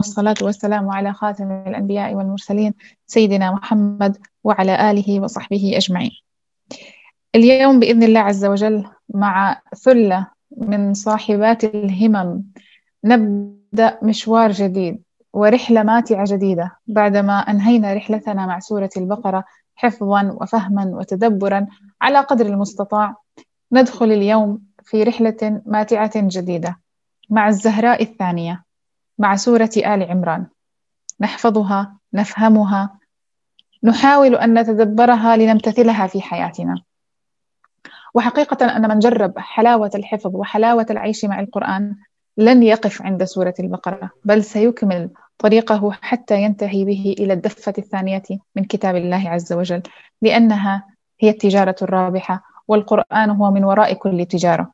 والصلاة والسلام على خاتم الأنبياء والمرسلين سيدنا محمد وعلى آله وصحبه أجمعين. اليوم بإذن الله عز وجل مع ثلة من صاحبات الهمم نبدأ مشوار جديد ورحلة ماتعة جديدة بعدما أنهينا رحلتنا مع سورة البقرة حفظا وفهما وتدبرا على قدر المستطاع. ندخل اليوم في رحلة ماتعة جديدة مع الزهراء الثانية، مع سورة آل عمران. نحفظها، نفهمها، نحاول أن نتدبرها لنمتثلها في حياتنا. وحقيقة أن من جرب حلاوة الحفظ وحلاوة العيش مع القرآن لن يقف عند سورة البقرة، بل سيكمل طريقه حتى ينتهي به إلى الدفة الثانية من كتاب الله عز وجل، لأنها هي التجارة الرابحة، والقرآن هو من وراء كل تجارة.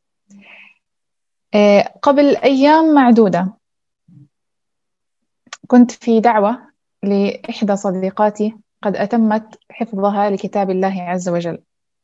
قبل أيام معدودة كنت في دعوة لإحدى صديقاتي قد أتمت حفظها لكتاب الله عز وجل،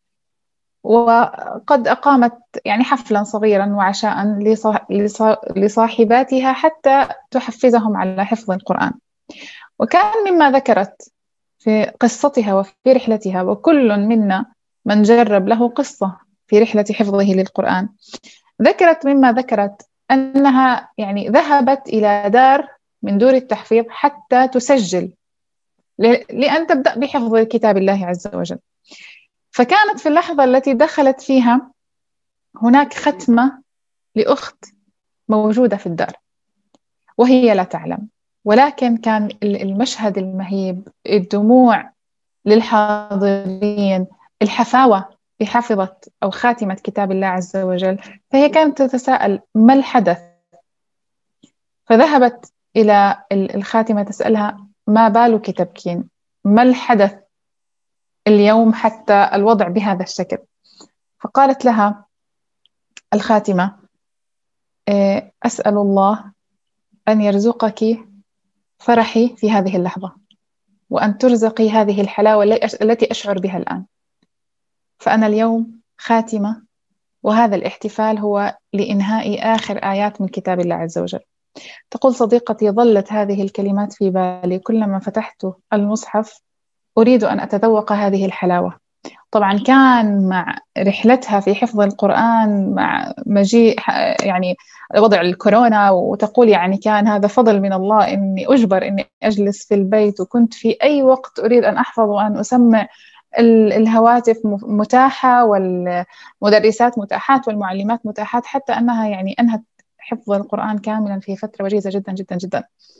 وقد أقامت حفلا صغيرا وعشاء لصاحباتها حتى تحفزهم على حفظ القرآن. وكان مما ذكرت في قصتها وفي رحلتها، وكل منا من جرب له قصة في رحلة حفظه للقرآن، ذكرت مما ذكرت أنها ذهبت إلى دار من دور التحفيظ حتى تسجل لأن تبدأ بحفظ كتاب الله عز وجل. فكانت في اللحظة التي دخلت فيها هناك ختمة لأخت موجودة في الدار وهي لا تعلم، ولكن كان المشهد المهيب، الدموع للحاضرين، الحفاوة بحافظة أو خاتمة كتاب الله عز وجل. فهي كانت تتساءل ما الحدث، فذهبت إلى الخاتمة تسألها ما بالك تبكين، ما الحدث اليوم حتى الوضع بهذا الشكل؟ فقالت لها الخاتمة: أسأل الله أن يرزقك فرحي في هذه اللحظة، وأن ترزقي هذه الحلاوة التي أشعر بها الآن. فأنا اليوم خاتمة، وهذا الاحتفال هو لإنهاء آخر آيات من كتاب الله عز وجل. تقول صديقتي: ظلت هذه الكلمات في بالي كلما فتحت المصحف أريد أن أتذوق هذه الحلاوة. طبعا كان مع رحلتها في حفظ القرآن مع مجيء وضع الكورونا، وتقول كان هذا فضل من الله إني أجبر إني أجلس في البيت، وكنت في أي وقت أريد أن أحفظ وأن أسمع الهواتف متاحة والمدرسات متاحات والمعلمات متاحات، حتى أنها أنهت حفظ القرآن كاملا في فترة وجيزة جدا جدا جدا.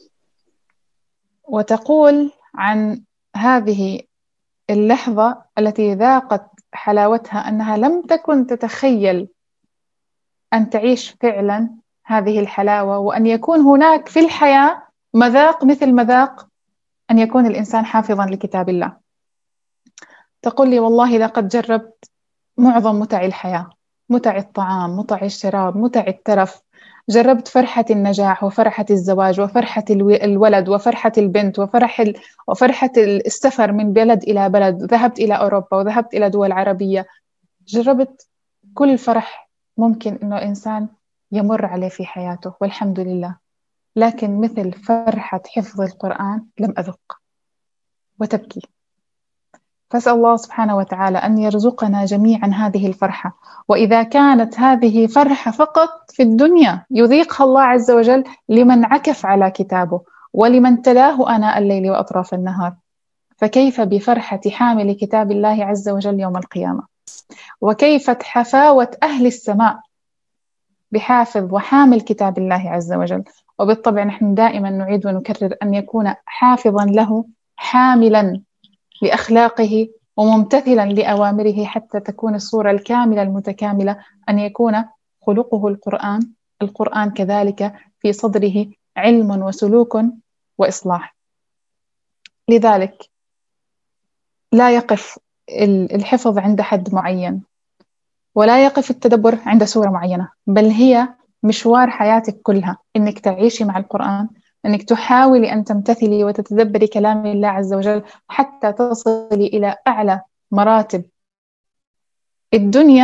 وتقول عن هذه اللحظة التي ذاقت حلاوتها أنها لم تكن تتخيل أن تعيش فعلا هذه الحلاوة، وأن يكون هناك في الحياة مذاق مثل مذاق أن يكون الإنسان حافظا لكتاب الله. تقول لي: والله لقد جربت معظم متع الحياة، متع الطعام، متع الشراب، متع الترف. جربت فرحة النجاح وفرحة الزواج وفرحة الولد وفرحة البنت وفرحة السفر من بلد إلى بلد. ذهبت إلى أوروبا وذهبت إلى دول عربية. جربت كل فرح ممكن إنه إنسان يمر عليه في حياته، والحمد لله. لكن مثل فرحة حفظ القرآن لم أذق. وتبكي. فأسأل الله سبحانه وتعالى أن يرزقنا جميعا هذه الفرحة، وإذا كانت هذه فرحة فقط في الدنيا يذيقها الله عز وجل لمن عكف على كتابه ولمن تلاه آناء الليل وأطراف النهار، فكيف بفرحة حامل كتاب الله عز وجل يوم القيامة؟ وكيف حفاوة أهل السماء بحافظ وحامل كتاب الله عز وجل؟ وبالطبع نحن دائما نعيد ونكرر أن يكون حافظا له، حاملا لأخلاقه، وممتثلا لأوامره، حتى تكون الصورة الكاملة المتكاملة، أن يكون خلقه القرآن كذلك في صدره علم وسلوك وإصلاح. لذلك لا يقف الحفظ عند حد معين، ولا يقف التدبر عند سورة معينة، بل هي مشوار حياتك كلها، إنك تعيشي مع القرآن، أنك تحاولي أن تمتثلي وتتدبري كلام الله عز وجل حتى تصلي إلى أعلى مراتب الدنيا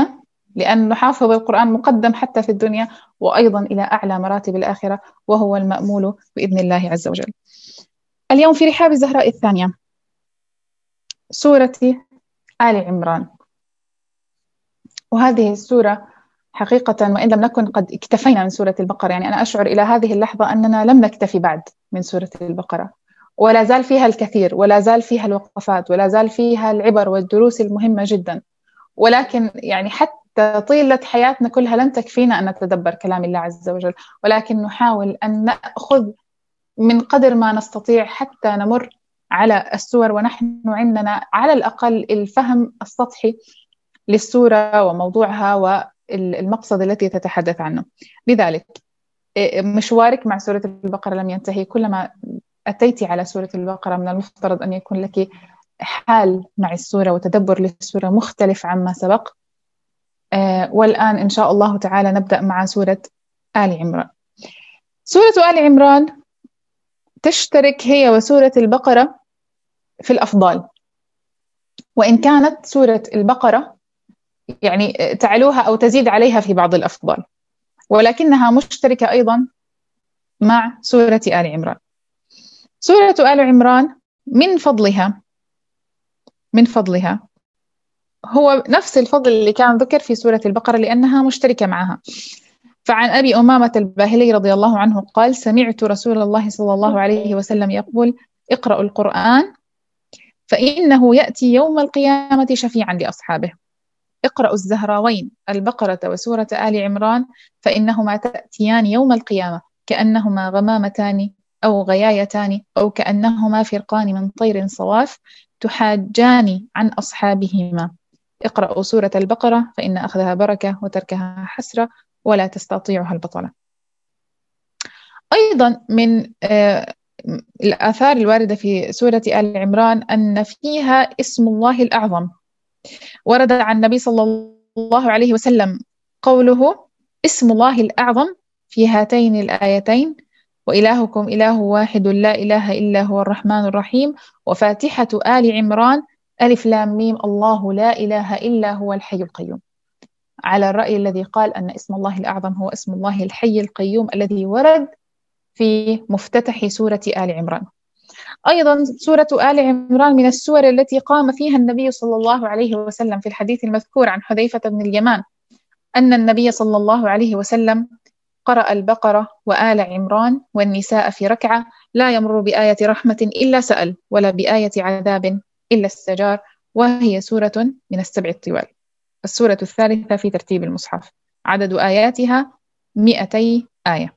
لأن حافظ القرآن مقدم حتى في الدنيا وأيضا إلى أعلى مراتب الآخرة، وهو المأمول بإذن الله عز وجل. اليوم في رحاب الزهراء الثانية سورة آل عمران. وهذه السورة حقيقة وإن لم نكن قد اكتفينا من سورة البقرة، يعني أنا أشعر إلى هذه اللحظة أننا لم نكتفي بعد من سورة البقرة، ولا زال فيها الكثير، ولا زال فيها الوقفات، ولا زال فيها العبر والدروس المهمة جدا. ولكن يعني حتى طيلة حياتنا كلها لن تكفينا أن نتدبر كلام الله عز وجل، ولكن نحاول أن نأخذ من قدر ما نستطيع حتى نمر على السور ونحن عندنا على الأقل الفهم السطحي للسورة وموضوعها والمقصد التي تتحدث عنه. لذلك مشوارك مع سورة البقرة لم ينتهي، كلما أتيت على سورة البقرة من المفترض أن يكون لك حال مع السورة وتدبر للسورة مختلف عما سبق. والآن إن شاء الله تعالى نبدأ مع سورة آل عمران. سورة آل عمران تشترك هي وسورة البقرة في الأفضال، وإن كانت سورة البقرة يعني تعلوها أو تزيد عليها في بعض الأفضال، ولكنها مشتركة أيضا مع سورة آل عمران. سورة آل عمران من فضلها هو نفس الفضل اللي كان ذكر في سورة البقرة لأنها مشتركة معها. فعن أبي أمامة الباهلي رضي الله عنه قال: سمعت رسول الله صلى الله عليه وسلم يقول: اقرأوا القرآن فإنه يأتي يوم القيامة شفيعا لأصحابه. اقرأوا الزهراوين البقرة وسورة آل عمران فإنهما تأتيان يوم القيامة كأنهما غمامتان أو غيايتان أو كأنهما فرقان من طير صواف تحاجان عن أصحابهما. اقرأوا سورة البقرة فإن أخذها بركة وتركها حسرة ولا تستطيعها البطلة. أيضا من الآثار الواردة في سورة آل عمران أن فيها اسم الله الأعظم. ورد عن النبي صلى الله عليه وسلم قوله: اسم الله الأعظم في هاتين الآيتين: وإلهكم إله واحد لا إله إلا هو الرحمن الرحيم. وفاتحة آل عمران: ألف لام ميم الله لا إله إلا هو الحي القيوم. على الرأي الذي قال أن اسم الله الأعظم هو اسم الله الحي القيوم الذي ورد في مفتتح سورة آل عمران. أيضا سورة آل عمران من السور التي قام فيها النبي صلى الله عليه وسلم في الحديث المذكور عن حذيفة بن اليمان أن النبي صلى الله عليه وسلم قرأ البقرة وآل عمران والنساء في ركعة لا يمر بآية رحمة إلا سأل ولا بآية عذاب إلا استجار، وهي سورة من السبع الطوال، السورة الثالثة في ترتيب المصحف، عدد آياتها 200 آية.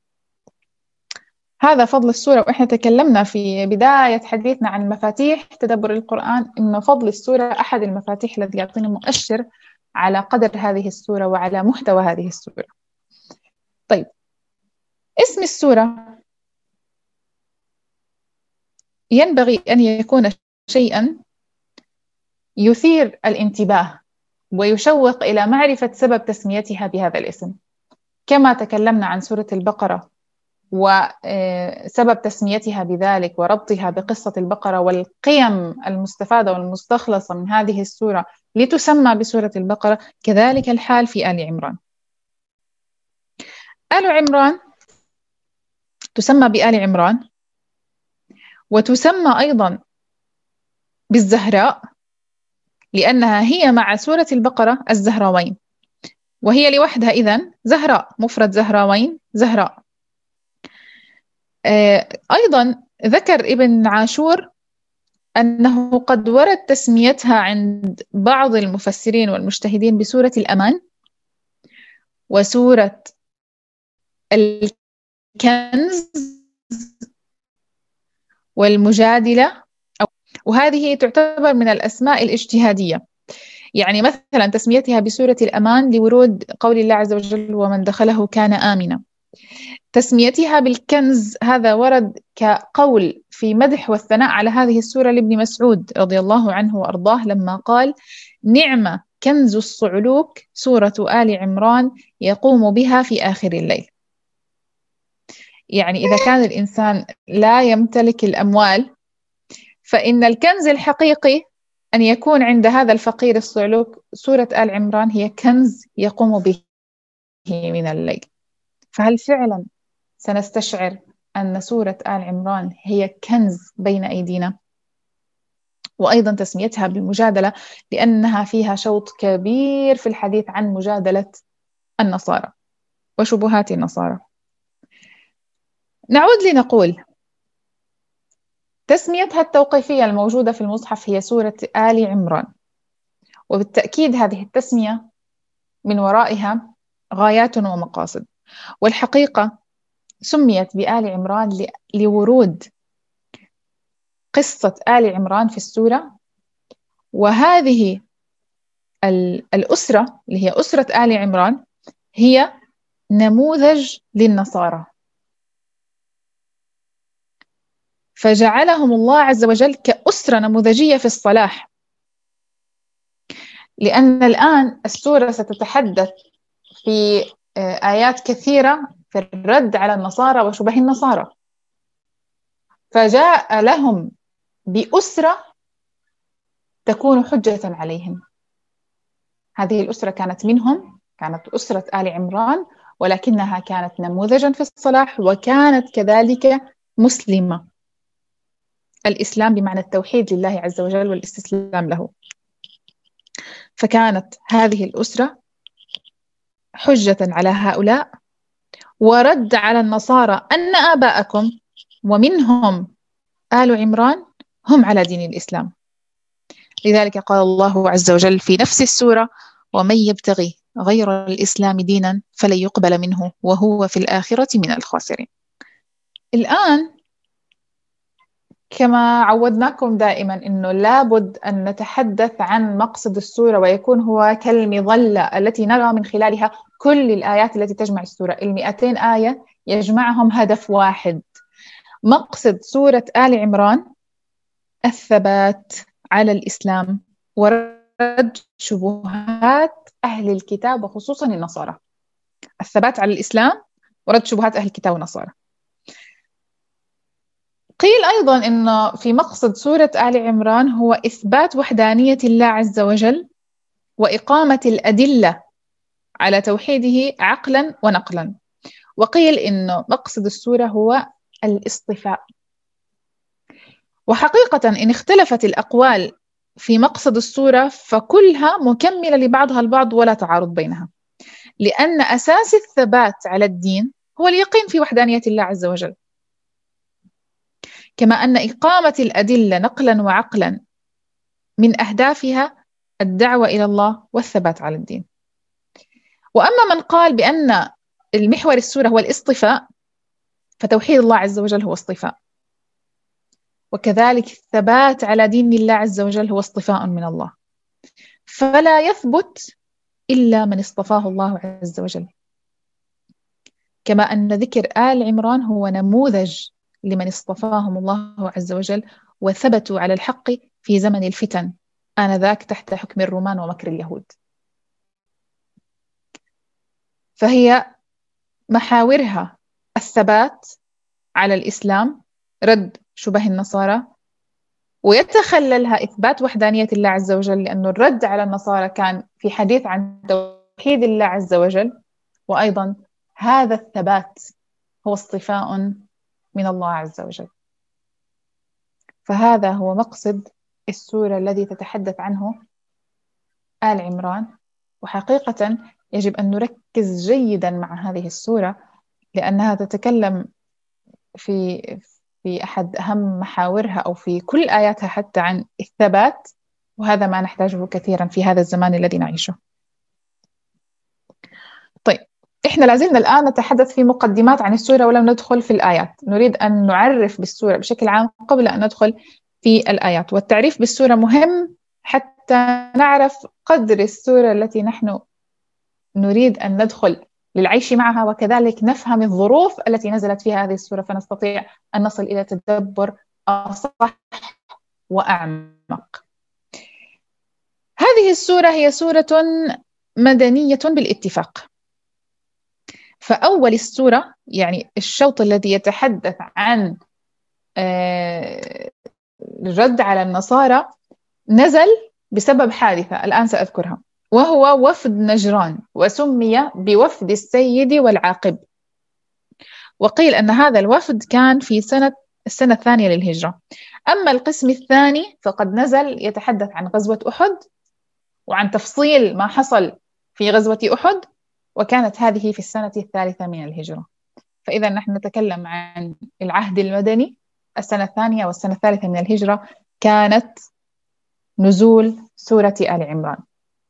هذا فضل السورة. وإحنا تكلمنا في بداية حديثنا عن مفاتيح تدبر القرآن إن فضل السورة أحد المفاتيح الذي يعطينا مؤشر على قدر هذه السورة وعلى محتوى هذه السورة. طيب، اسم السورة ينبغي أن يكون شيئا يثير الانتباه ويشوق إلى معرفة سبب تسميتها بهذا الاسم، كما تكلمنا عن سورة البقرة وسبب تسميتها بذلك وربطها بقصة البقرة والقيم المستفادة والمستخلصة من هذه السورة لتسمى بسورة البقرة. كذلك الحال في آل عمران. آل عمران تسمى بآل عمران وتسمى أيضا بالزهراء لأنها هي مع سورة البقرة الزهراوين، وهي لوحدها إذن زهراء، مفرد زهراوين زهراء. أيضا ذكر ابن عاشور أنه قد ورد تسميتها عند بعض المفسرين والمجتهدين بسورة الأمان وسورة الكنز والمجادلة، وهذه تعتبر من الأسماء الاجتهادية. يعني مثلا تسميتها بسورة الأمان لورود قول الله عز وجل: ومن دخله كان آمنا. تسميتها بالكنز هذا ورد كقول في مدح والثناء على هذه السورة لابن مسعود رضي الله عنه وأرضاه لما قال: نعم كنز الصعلوك سورة آل عمران يقوم بها في آخر الليل. يعني إذا كان الإنسان لا يمتلك الأموال فإن الكنز الحقيقي أن يكون عند هذا الفقير الصعلوك سورة آل عمران هي كنز يقوم به من الليل. فهل فعلا سنستشعر أن سورة آل عمران هي كنز بين أيدينا؟ وأيضا تسميتها بالمجادلة لأنها فيها شوط كبير في الحديث عن مجادلة النصارى وشبهات النصارى. نعود لنقول تسميتها التوقيفية الموجودة في المصحف هي سورة آل عمران، وبالتأكيد هذه التسمية من ورائها غايات ومقاصد. والحقيقة سميت بآل عمران لورود قصة آل عمران في السورة، وهذه الأسرة اللي هي أسرة آل عمران هي نموذج للنصارى، فجعلهم الله عز وجل كأسرة نموذجية في الصلاح. لأن الآن السورة ستتحدث في آيات كثيرة في الرد على النصارى وشبه النصارى، فجاء لهم بأسرة تكون حجة عليهم. هذه الأسرة كانت منهم، كانت أسرة آل عمران، ولكنها كانت نموذجا في الصلاح، وكانت كذلك مسلمة. الإسلام بمعنى التوحيد لله عز وجل والاستسلام له. فكانت هذه الأسرة حجة على هؤلاء ورد على النصارى أن آباءكم ومنهم آل عمران هم على دين الإسلام. لذلك قال الله عز وجل في نفس السورة: ومن يبتغي غير الإسلام دينا فلن يقبل منه وهو في الآخرة من الخاسرين. الآن كما عودناكم دائما أنه لابد أن نتحدث عن مقصد السورة، ويكون هو كالمظلة التي نرى من خلالها كل الآيات التي تجمع السورة. 200 آية يجمعهم هدف واحد. مقصد سورة آل عمران الثبات على الإسلام ورد شبهات أهل الكتاب وخصوصا النصارى. الثبات على الإسلام ورد شبهات أهل الكتاب والنصارى. قيل أيضا أنه في مقصد سورة آل عمران هو إثبات وحدانية الله عز وجل وإقامة الأدلة على توحيده عقلا ونقلا. وقيل أنه مقصد السورة هو الاصطفاء. وحقيقة إن اختلفت الأقوال في مقصد السورة فكلها مكملة لبعضها البعض ولا تعارض بينها، لأن أساس الثبات على الدين هو اليقين في وحدانية الله عز وجل، كما أن إقامة الأدلة نقلا وعقلا من أهدافها الدعوة إلى الله والثبات على الدين. وأما من قال بأن المحور السورة هو الاصطفاء فتوحيد الله عز وجل هو اصطفاء، وكذلك الثبات على دين الله عز وجل هو اصطفاء من الله، فلا يثبت إلا من اصطفاه الله عز وجل. كما أن ذكر آل عمران هو نموذج لمن اصطفاهم الله عز وجل وثبتوا على الحق في زمن الفتن آنذاك تحت حكم الرومان ومكر اليهود. فهي محاورها الثبات على الإسلام، رد شبه النصارى، ويتخللها إثبات وحدانية الله عز وجل، لأنه الرد على النصارى كان في حديث عن توحيد الله عز وجل، وأيضا هذا الثبات هو اصطفاء من الله عز وجل. فهذا هو مقصد السورة الذي تتحدث عنه آل عمران. وحقيقة يجب أن نركز جيدا مع هذه السورة، لأنها تتكلم في أحد أهم محاورها أو في كل آياتها حتى عن الثبات، وهذا ما نحتاجه كثيرا في هذا الزمان الذي نعيشه. طيب، إحنا لازلنا الآن نتحدث في مقدمات عن السورة ولم ندخل في الآيات. نريد أن نعرف بالسورة بشكل عام قبل أن ندخل في الآيات، والتعريف بالسورة مهم حتى نعرف قدر السورة التي نحن نريد أن ندخل للعيش معها، وكذلك نفهم الظروف التي نزلت فيها هذه السورة فنستطيع أن نصل إلى تدبر أصح وأعمق. هذه السورة هي سورة مدنية بالاتفاق. فأول السورة يعني الشوط الذي يتحدث عن الرد على النصارى نزل بسبب حادثة الآن سأذكرها، وهو وفد نجران، وسمي بوفد السيد والعاقب. وقيل أن هذا الوفد كان في السنة الثانية للهجرة. أما القسم الثاني فقد نزل يتحدث عن غزوة أحد وعن تفصيل ما حصل في غزوة أحد، وكانت هذه في السنة الثالثة من الهجرة. فإذا نحن نتكلم عن العهد المدني، السنة الثانية والسنة الثالثة من الهجرة كانت نزول سورة آل عمران.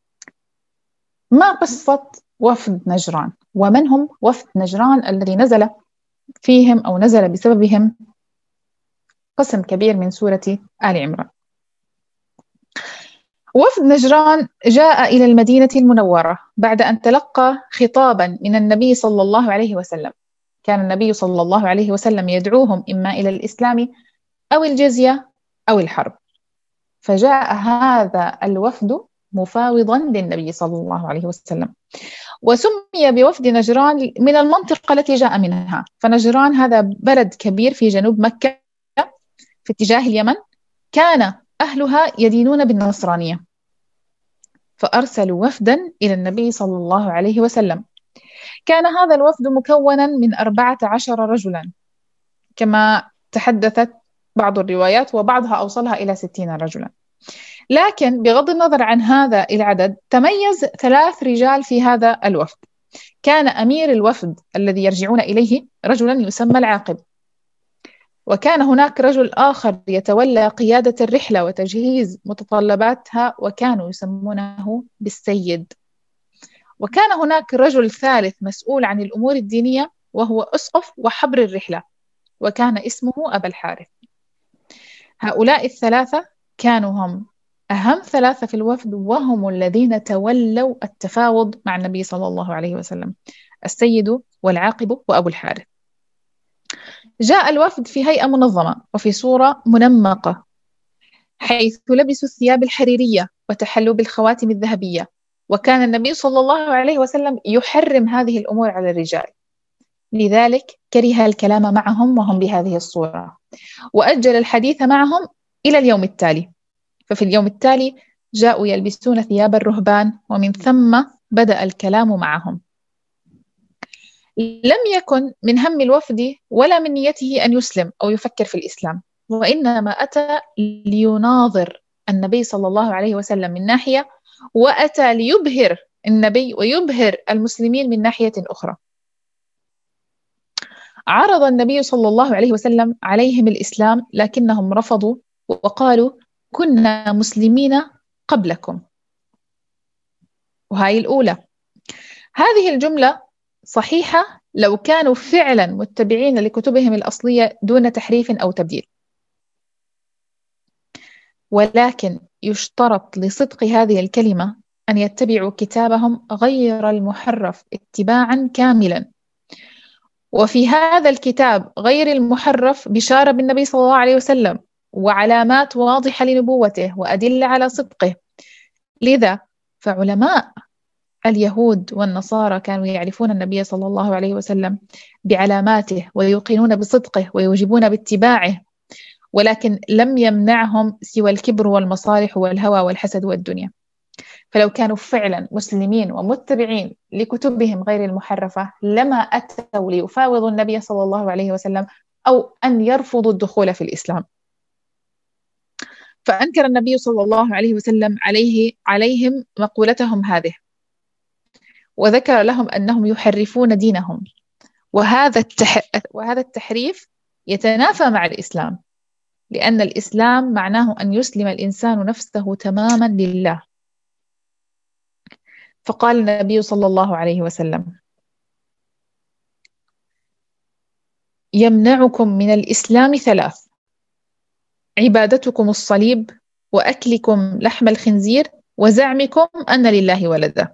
ما قصة وفد نجران؟ ومن هم وفد نجران الذي نزل فيهم أو نزل بسببهم قسم كبير من سورة آل عمران؟ وفد نجران جاء إلى المدينة المنورة بعد أن تلقى خطابا من النبي صلى الله عليه وسلم. كان النبي صلى الله عليه وسلم يدعوهم إما إلى الإسلام أو الجزية أو الحرب. فجاء هذا الوفد مفاوضا للنبي صلى الله عليه وسلم، وسمي بوفد نجران من المنطقة التي جاء منها. فنجران هذا بلد كبير في جنوب مكة في اتجاه اليمن، كان أهلها يدينون بالنصرانية. فأرسلوا وفدا إلى النبي صلى الله عليه وسلم. كان هذا الوفد مكونا من 14 رجلا كما تحدثت بعض الروايات، وبعضها أوصلها إلى 60 رجلا. لكن بغض النظر عن هذا العدد، تميز 3 رجال في هذا الوفد. كان أمير الوفد الذي يرجعون إليه رجلا يسمى العاقب، وكان هناك رجل آخر يتولى قيادة الرحلة وتجهيز متطلباتها، وكانوا يسمونه بالسيد. وكان هناك رجل ثالث مسؤول عن الأمور الدينية، وهو أسقف وحبر الرحلة، وكان اسمه أبا الحارث. هؤلاء الثلاثة كانوا هم أهم 3 في الوفد، وهم الذين تولوا التفاوض مع النبي صلى الله عليه وسلم: السيد والعاقب وأبو الحارث. جاء الوفد في هيئة منظمة وفي صورة منمقة، حيث لبسوا الثياب الحريرية وتحلوا بالخواتم الذهبية. وكان النبي صلى الله عليه وسلم يحرم هذه الأمور على الرجال، لذلك كره الكلام معهم وهم بهذه الصورة، وأجل الحديث معهم إلى اليوم التالي. ففي اليوم التالي جاءوا يلبسون ثياب الرهبان، ومن ثم بدأ الكلام معهم. لم يكن من هم الوفد ولا من نيته أن يسلم أو يفكر في الإسلام، وإنما أتى ليناظر النبي صلى الله عليه وسلم من ناحية، وأتى ليبهر النبي ويبهر المسلمين من ناحية أخرى. عرض النبي صلى الله عليه وسلم عليهم الإسلام، لكنهم رفضوا وقالوا: كنا مسلمين قبلكم. وهي الأولى. هذه الجملة صحيحة لو كانوا فعلا متبعين لكتبهم الأصلية دون تحريف أو تبديل، ولكن يشترط لصدق هذه الكلمة أن يتبعوا كتابهم غير المحرف اتباعا كاملا. وفي هذا الكتاب غير المحرف بشارة بالنبي صلى الله عليه وسلم، وعلامات واضحة لنبوته، وأدلة على صدقه. لذا فعلماء اليهود والنصارى كانوا يعرفون النبي صلى الله عليه وسلم بعلاماته، ويوقنون بصدقه ويوجبون باتباعه، ولكن لم يمنعهم سوى الكبر والمصالح والهوى والحسد والدنيا. فلو كانوا فعلا مسلمين ومتبعين لكتبهم غير المحرفة لما أتوا ليفاوضوا النبي صلى الله عليه وسلم أو أن يرفضوا الدخول في الإسلام. فأنكر النبي صلى الله عليه وسلم عليهم مقولتهم هذه، وذكر لهم أنهم يحرفون دينهم، وهذا التحريف يتنافى مع الإسلام، لأن الإسلام معناه أن يسلم الإنسان نفسه تماما لله. فقال النبي صلى الله عليه وسلم: يمنعكم من الإسلام 3: عبادتكم الصليب، وأكلكم لحم الخنزير، وزعمكم أن لله ولدا.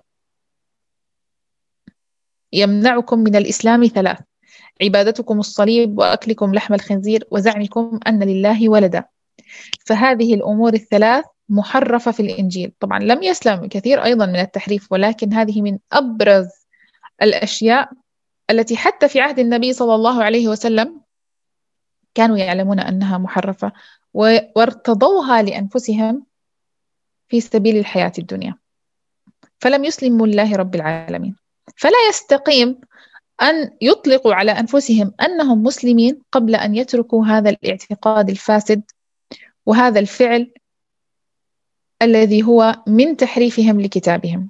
يمنعكم من الإسلام 3: عبادتكم الصليب، وأكلكم لحم الخنزير، وزعمكم أن لله ولدا. فهذه الأمور ال3 محرفة في الإنجيل. طبعا لم يسلم كثير أيضا من التحريف، ولكن هذه من أبرز الأشياء التي حتى في عهد النبي صلى الله عليه وسلم كانوا يعلمون أنها محرفة وارتضوها لأنفسهم في سبيل الحياة الدنيا، فلم يسلموا لله رب العالمين. فلا يستقيم أن يطلقوا على أنفسهم أنهم مسلمين قبل أن يتركوا هذا الاعتقاد الفاسد وهذا الفعل الذي هو من تحريفهم لكتابهم.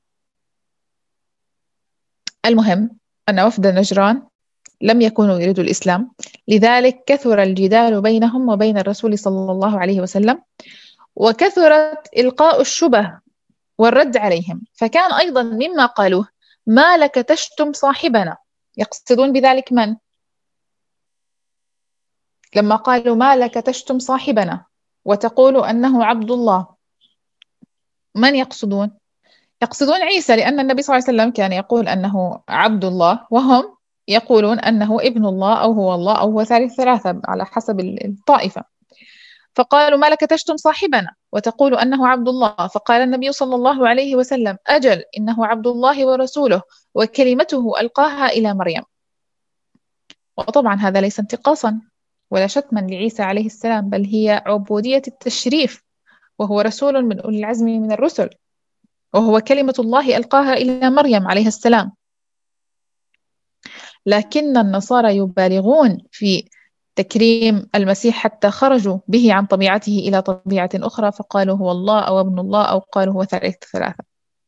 المهم أن وفد نجران لم يكونوا يريدوا الإسلام، لذلك كثر الجدال بينهم وبين الرسول صلى الله عليه وسلم، وكثرت إلقاء الشبه والرد عليهم. فكان أيضا مما قالوه: ما لك تشتم صاحبنا، يقصدون بذلك من؟ لما قالوا ما لك تشتم صاحبنا وتقول أنه عبد الله، من يقصدون؟ يقصدون عيسى، لأن النبي صلى الله عليه وسلم كان يقول أنه عبد الله، وهم يقولون أنه ابن الله أو هو الله أو هو ثالث ثلاثة على حسب الطائفة. فقالوا ما لك تشتم صاحبنا وتقول أنه عبد الله، فقال النبي صلى الله عليه وسلم: أجل، إنه عبد الله ورسوله وكلمته ألقاها إلى مريم. وطبعا هذا ليس انتقاصا ولا شتما لعيسى عليه السلام، بل هي عبودية التشريف، وهو رسول من أولي العزم من الرسل، وهو كلمة الله ألقاها إلى مريم عليه السلام. لكن النصارى يبالغون في تكريم المسيح حتى خرجوا به عن طبيعته إلى طبيعة أخرى، فقالوا هو الله أو ابن الله أو قالوا هو ثالث ثلاثة.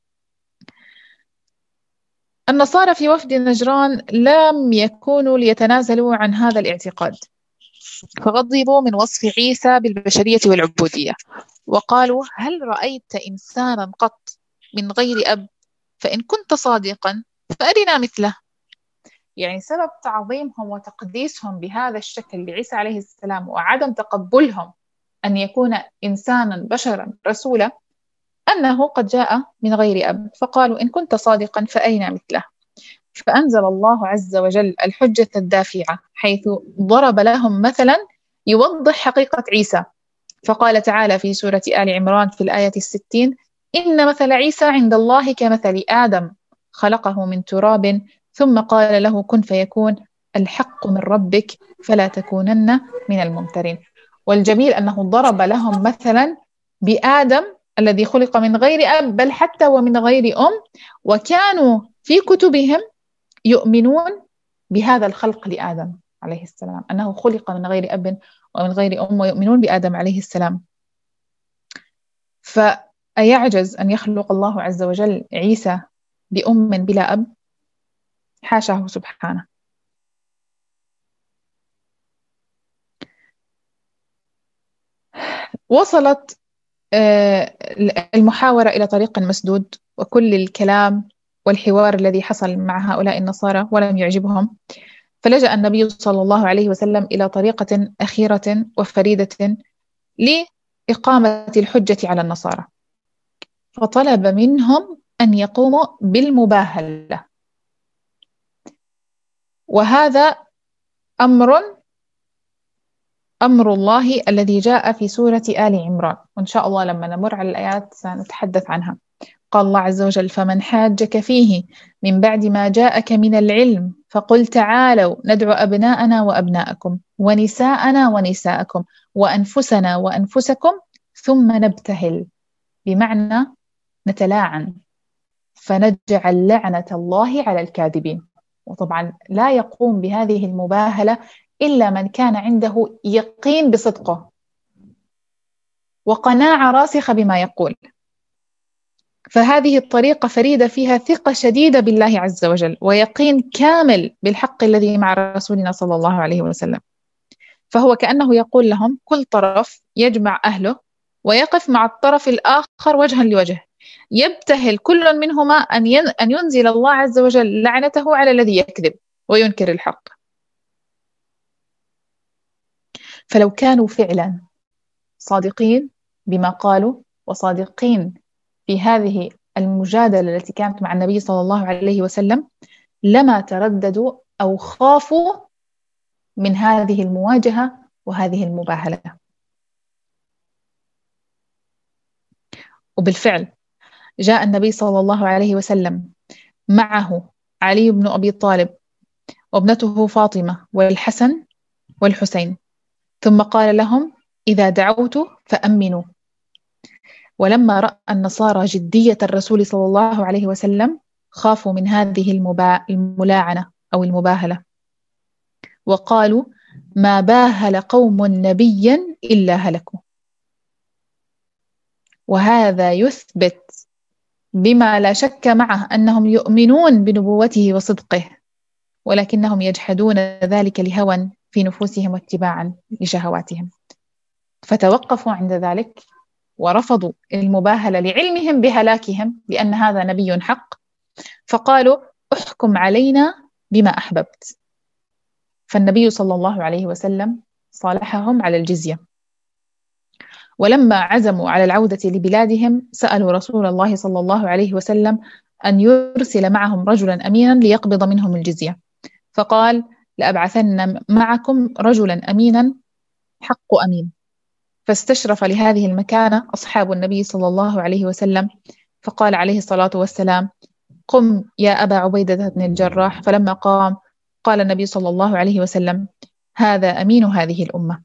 النصارى في وفد نجران لم يكونوا ليتنازلوا عن هذا الاعتقاد، فغضبوا من وصف عيسى بالبشرية والعبودية، وقالوا: هل رأيت إنسانا قط من غير أب؟ فإن كنت صادقا فأرنا مثله. يعني سبب تعظيمهم وتقديسهم بهذا الشكل لعيسى عليه السلام وعدم تقبلهم أن يكون إنسانا بشرا رسولا أنه قد جاء من غير أب، فقالوا: إن كنت صادقا فأرنا مثله. فأنزل الله عز وجل الحجة الدافعة، حيث ضرب لهم مثلا يوضح حقيقة عيسى، فقال تعالى في سورة آل عمران في الآية 60: إن مثل عيسى عند الله كمثل آدم خلقه من تراب ثم قال له كن فيكون، الحق من ربك فلا تكونن من الممترين. والجميل أنه ضرب لهم مثلا بآدم الذي خلق من غير أب، بل حتى ومن غير أم، وكانوا في كتبهم يؤمنون بهذا الخلق لآدم عليه السلام، أنه خلق من غير أب ومن غير أم، ويؤمنون بآدم عليه السلام. فأيعجز أن يخلق الله عز وجل عيسى بأم بلا أب؟ حاشاه سبحانه. وصلت المحاورة إلى طريق مسدود، وكل الكلام والحوار الذي حصل مع هؤلاء النصارى ولم يعجبهم، فلجأ النبي صلى الله عليه وسلم إلى طريقة أخيرة وفريدة لإقامة الحجة على النصارى، فطلب منهم أن يقوموا بالمباهلة. وهذا أمر الله الذي جاء في سورة آل عمران، وإن شاء الله لما نمر على الآيات سنتحدث عنها. قال الله عز وجل: فمن حاجك فيه من بعد ما جاءك من العلم فقل تعالوا ندعو أبناءنا وأبناءكم ونساءنا ونساءكم وأنفسنا وأنفسكم ثم نبتهل، بمعنى نتلاعن، فنجعل لعنة الله على الكاذبين. وطبعا لا يقوم بهذه المباهلة إلا من كان عنده يقين بصدقه وقناعة راسخة بما يقول. فهذه الطريقة فريدة فيها ثقة شديدة بالله عز وجل ويقين كامل بالحق الذي مع رسولنا صلى الله عليه وسلم. فهو كأنه يقول لهم: كل طرف يجمع أهله ويقف مع الطرف الآخر وجها لوجه، يبتهل كل منهما أن ينزل الله عز وجل لعنته على الذي يكذب وينكر الحق. فلو كانوا فعلا صادقين بما قالوا وصادقين في هذه المجادلة التي كانت مع النبي صلى الله عليه وسلم، لما ترددوا أو خافوا من هذه المواجهة وهذه المباهلة. وبالفعل جاء النبي صلى الله عليه وسلم معه علي بن أبي طالب وابنته فاطمة والحسن والحسين، ثم قال لهم: إذا دعوت فأمنوا. ولما رأى النصارى جدية الرسول صلى الله عليه وسلم خافوا من هذه الملاعنة أو المباهلة، وقالوا: ما باهل قوم نبيا إلا هلكوا. وهذا يثبت بما لا شك معه أنهم يؤمنون بنبوته وصدقه، ولكنهم يجحدون ذلك لهوى في نفوسهم واتباعا لشهواتهم، فتوقفوا عند ذلك ورفضوا المباهلة لعلمهم بهلاكهم لأن هذا نبي حق، فقالوا: احكم علينا بما أحببت. فالنبي صلى الله عليه وسلم صالحهم على الجزية، ولما عزموا على العودة لبلادهم سألوا رسول الله صلى الله عليه وسلم أن يرسل معهم رجلا أمينا ليقبض منهم الجزية، فقال: لأبعثن معكم رجلا أمينا حق أمين. فاستشرف لهذه المكانة أصحاب النبي صلى الله عليه وسلم، فقال عليه الصلاة والسلام: قم يا أبا عبيدة بن الجراح. فلما قام قال النبي صلى الله عليه وسلم: هذا أمين هذه الأمة.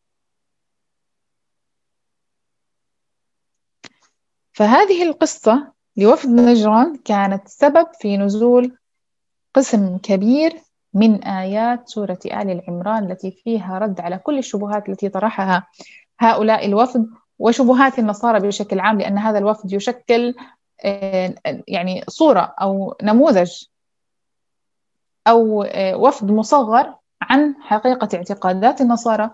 فهذه القصة لوفد نجران كانت سبب في نزول قسم كبير من آيات سورة آل عمران التي فيها رد على كل الشبهات التي طرحها هؤلاء الوفد وشبهات النصارى بشكل عام، لأن هذا الوفد يشكل يعني صورة أو نموذج أو وفد مصغر عن حقيقة اعتقادات النصارى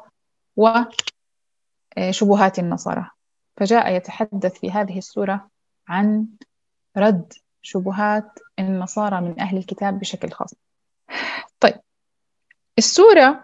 وشبهات النصارى. فجاء يتحدث في هذه السورة عن رد شبهات النصارى من أهل الكتاب بشكل خاص. طيب، السورة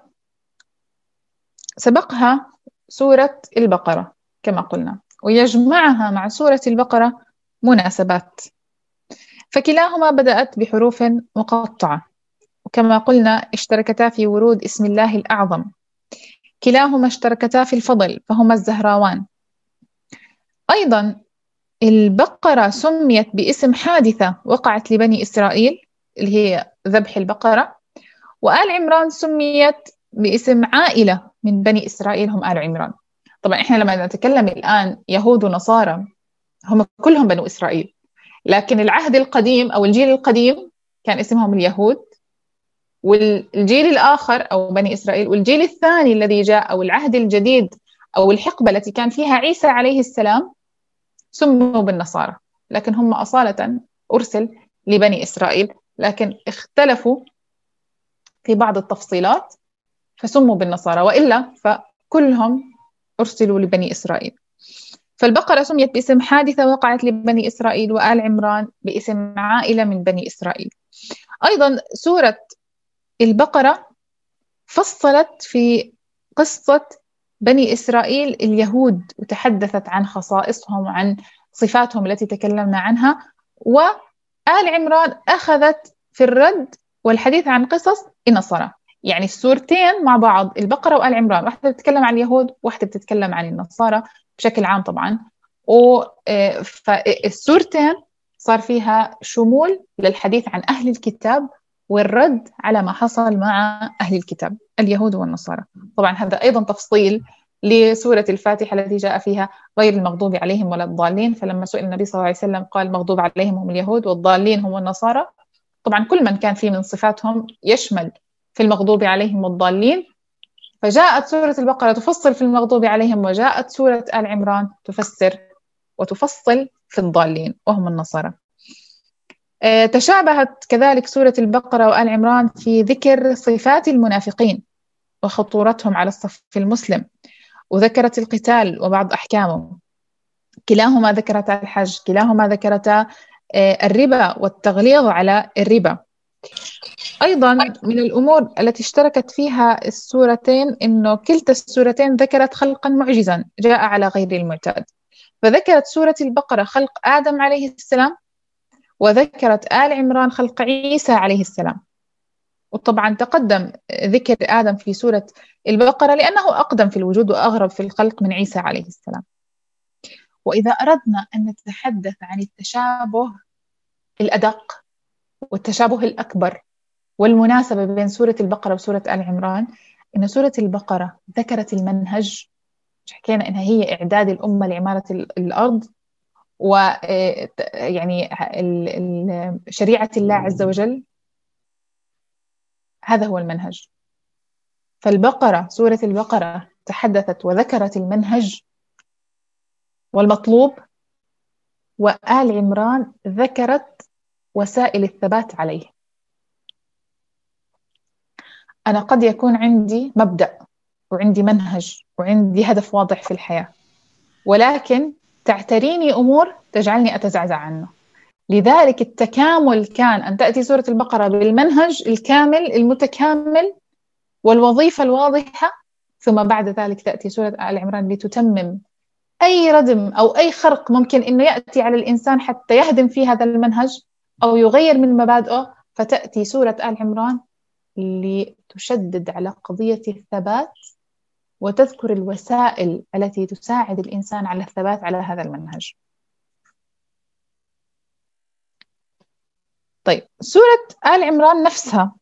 سبقها سورة البقرة كما قلنا، ويجمعها مع سورة البقرة مناسبات، فكلاهما بدأت بحروف مقطعة، وكما قلنا اشتركتا في ورود اسم الله الأعظم، كلاهما اشتركتا في الفضل فهما الزهراوان. أيضا البقرة سميت باسم حادثة وقعت لبني إسرائيل اللي هي ذبح البقرة، وآل عمران سميت باسم عائلة من بني إسرائيل هم آل عمران. طبعا إحنا لما نتكلم الآن يهود ونصارى هم كلهم بنو إسرائيل، لكن العهد القديم أو الجيل القديم كان اسمهم اليهود، والجيل الآخر أو بني إسرائيل، والجيل الثاني الذي جاء أو العهد الجديد أو الحقبة التي كان فيها عيسى عليه السلام سموا بالنصارى، لكن هم أصالة أرسل لبني إسرائيل، لكن اختلفوا في بعض التفصيلات فسموا بالنصارى، وإلا فكلهم أرسلوا لبني إسرائيل. فالبقرة سميت باسم حادثة وقعت لبني إسرائيل، وآل عمران باسم عائلة من بني إسرائيل. أيضا سورة البقرة فصلت في قصة بني إسرائيل اليهود وتحدثت عن خصائصهم وعن صفاتهم التي تكلمنا عنها، وآل عمران أخذت في الرد والحديث عن قصص النصارى. يعني السورتين مع بعض، البقرة وآل عمران، واحدة بتتكلم عن اليهود واحدة بتتكلم عن النصارى بشكل عام طبعا، فالسورتين صار فيها شمول للحديث عن أهل الكتاب والرد على ما حصل مع أهل الكتاب اليهود والنصارى. طبعا هذا أيضا تفصيل لسورة الفاتحة التي جاء فيها غير المغضوب عليهم ولا الضالين، فلما سئل النبي صلى الله عليه وسلم قال المغضوب عليهم هم اليهود والضالين هم النصارى. طبعا كل من كان فيه من صفاتهم يشمل في المغضوب عليهم والضالين، فجاءت سورة البقرة تفصل في المغضوب عليهم، وجاءت سورة آل عمران تفسر وتفصل في الضالين وهم النصارى. تشابهت كذلك سورة البقرة وآل عمران في ذكر صفات المنافقين وخطورتهم على الصف المسلم، وذكرت القتال وبعض أحكامه، كلاهما ذكرتا الحج، كلاهما ذكرتا الربا والتغليظ على الربا. أيضا من الأمور التي اشتركت فيها السورتين إنه كلتا السورتين ذكرت خلقا معجزا جاء على غير المعتاد، فذكرت سورة البقرة خلق آدم عليه السلام، وذكرت آل عمران خلق عيسى عليه السلام. وطبعا تقدم ذكر آدم في سورة البقرة لأنه أقدم في الوجود وأغرب في الخلق من عيسى عليه السلام. وإذا أردنا أن نتحدث عن التشابه الأدق والتشابه الأكبر والمناسبة بين سورة البقرة وسورة آل عمران، إن سورة البقرة ذكرت المنهج، حكينا إنها هي إعداد الأمة لعمارة الأرض، ويعني شريعة الله عز وجل، هذا هو المنهج. فالبقرة، سورة البقرة تحدثت وذكرت المنهج والمطلوب، وآل عمران ذكرت وسائل الثبات عليه. أنا قد يكون عندي مبدأ وعندي منهج وعندي هدف واضح في الحياة، ولكن تعتريني أمور تجعلني أتزعزع عنه. لذلك التكامل كان أن تأتي سورة البقرة بالمنهج الكامل المتكامل والوظيفة الواضحة، ثم بعد ذلك تأتي سورة آل عمران لتتمم أي ردم أو أي خرق ممكن أنه يأتي على الإنسان حتى يهدم فيه هذا المنهج أو يغير من مبادئه، فتأتي سورة آل عمران لتشدد على قضية الثبات وتذكر الوسائل التي تساعد الإنسان على الثبات على هذا المنهج. طيب، سورة آل عمران نفسها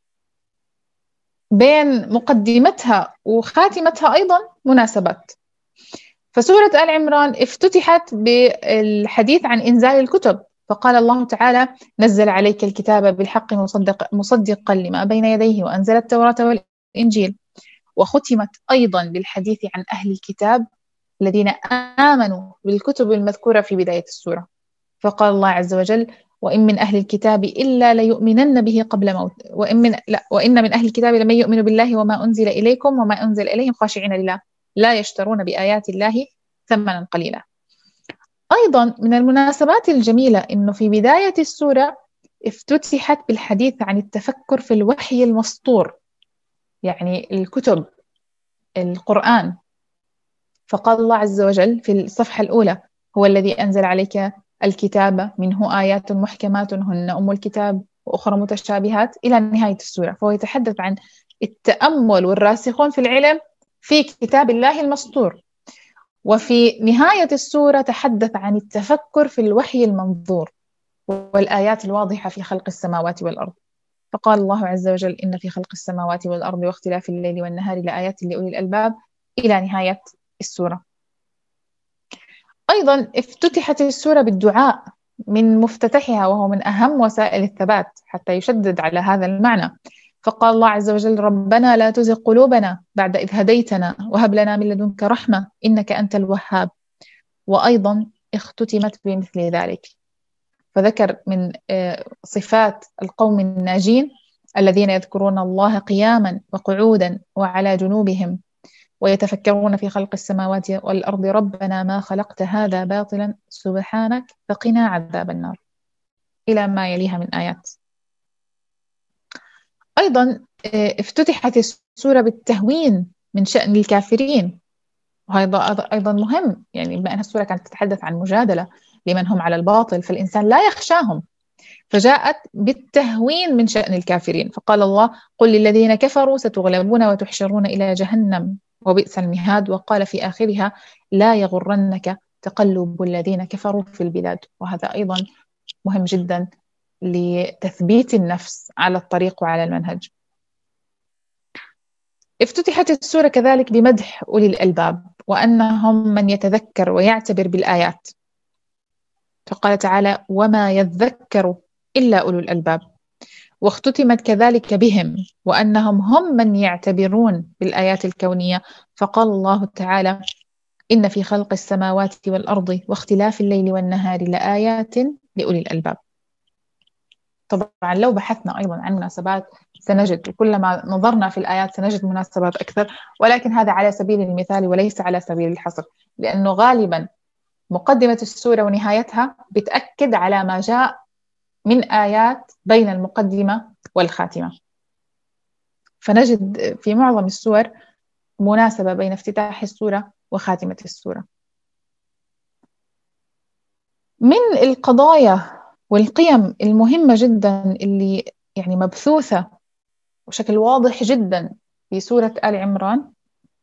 بين مقدمتها وخاتمتها أيضا مناسبات. فسورة آل عمران افتتحت بالحديث عن إنزال الكتب، فقال الله تعالى: نزل عليك الكتاب بالحق مصدقا لما بين يديه وأنزل التوراة والإنجيل. وختمت أيضا بالحديث عن أهل الكتاب الذين آمنوا بالكتب المذكورة في بداية السورة، فقال الله عز وجل: وإن من أهل الكتاب إلا ليؤمنن به قبل موت وإن من أهل الكتاب لمن يؤمن بالله وما أنزل إليكم وما أنزل إليهم خاشعين لله لا يشترون بآيات الله ثمنا قليلا. أيضا من المناسبات الجميلة أنه في بداية السورة افتتحت بالحديث عن التفكر في الوحي المسطور، يعني الكتب، القرآن. فقال الله عز وجل في الصفحة الأولى: هو الذي أنزل عليك الكتاب منه آيات محكمات هن أم الكتاب وأخرى متشابهات، إلى نهاية السورة. فهو يتحدث عن التأمل والراسخون في العلم في كتاب الله المسطور. وفي نهاية السورة تحدث عن التفكر في الوحي المنظور والآيات الواضحة في خلق السماوات والأرض، فقال الله عز وجل: إن في خلق السماوات والأرض واختلاف الليل والنهار لآيات لأولي الألباب، إلى نهاية السورة. أيضا افتتحت السورة بالدعاء من مفتتحها، وهو من أهم وسائل الثبات حتى يشدد على هذا المعنى. فقال الله عز وجل: ربنا لا تزغ قلوبنا بعد إذ هديتنا وهب لنا من لدنك رحمة إنك أنت الوهاب. وأيضا اختتمت بمثل ذلك، فذكر من صفات القوم الناجين الذين يذكرون الله قياما وقعودا وعلى جنوبهم ويتفكرون في خلق السماوات والأرض ربنا ما خلقت هذا باطلا سبحانك فقنا عذاب النار، إلى ما يليها من آيات. أيضا افتتحت السورة بالتهوين من شأن الكافرين، وهذا أيضا مهم، يعني بما أن السورة كانت تتحدث عن مجادلة لمن هم على الباطل، فالإنسان لا يخشاهم، فجاءت بالتهوين من شأن الكافرين. فقال الله: قل للذين كفروا ستغلبون وتحشرون إلى جهنم وبئس المهاد. وقال في آخرها: لا يغرنك تقلب الذين كفروا في البلاد. وهذا أيضا مهم جدا لتثبيت النفس على الطريق وعلى المنهج. افتتحت السورة كذلك بمدح أولي الألباب وأنهم من يتذكر ويعتبر بالآيات، فقال تعالى: وما يذكر إلا أولو الألباب. واختتمت كذلك بهم وأنهم هم من يعتبرون بالآيات الكونية، فقال الله تعالى: إن في خلق السماوات والأرض واختلاف الليل والنهار لآيات لأولي الألباب. طبعا لو بحثنا أيضا عن مناسبات سنجد، وكلما نظرنا في الآيات سنجد مناسبات أكثر، ولكن هذا على سبيل المثال وليس على سبيل الحصر، لأنه غالبا مقدمة السورة ونهايتها بتأكد على ما جاء من آيات بين المقدمة والخاتمة. فنجد في معظم السور مناسبة بين افتتاح السورة وخاتمة السورة. من القضايا والقيم المهمة جدا اللي يعني مبثوثة بشكل واضح جدا في سورة آل عمران،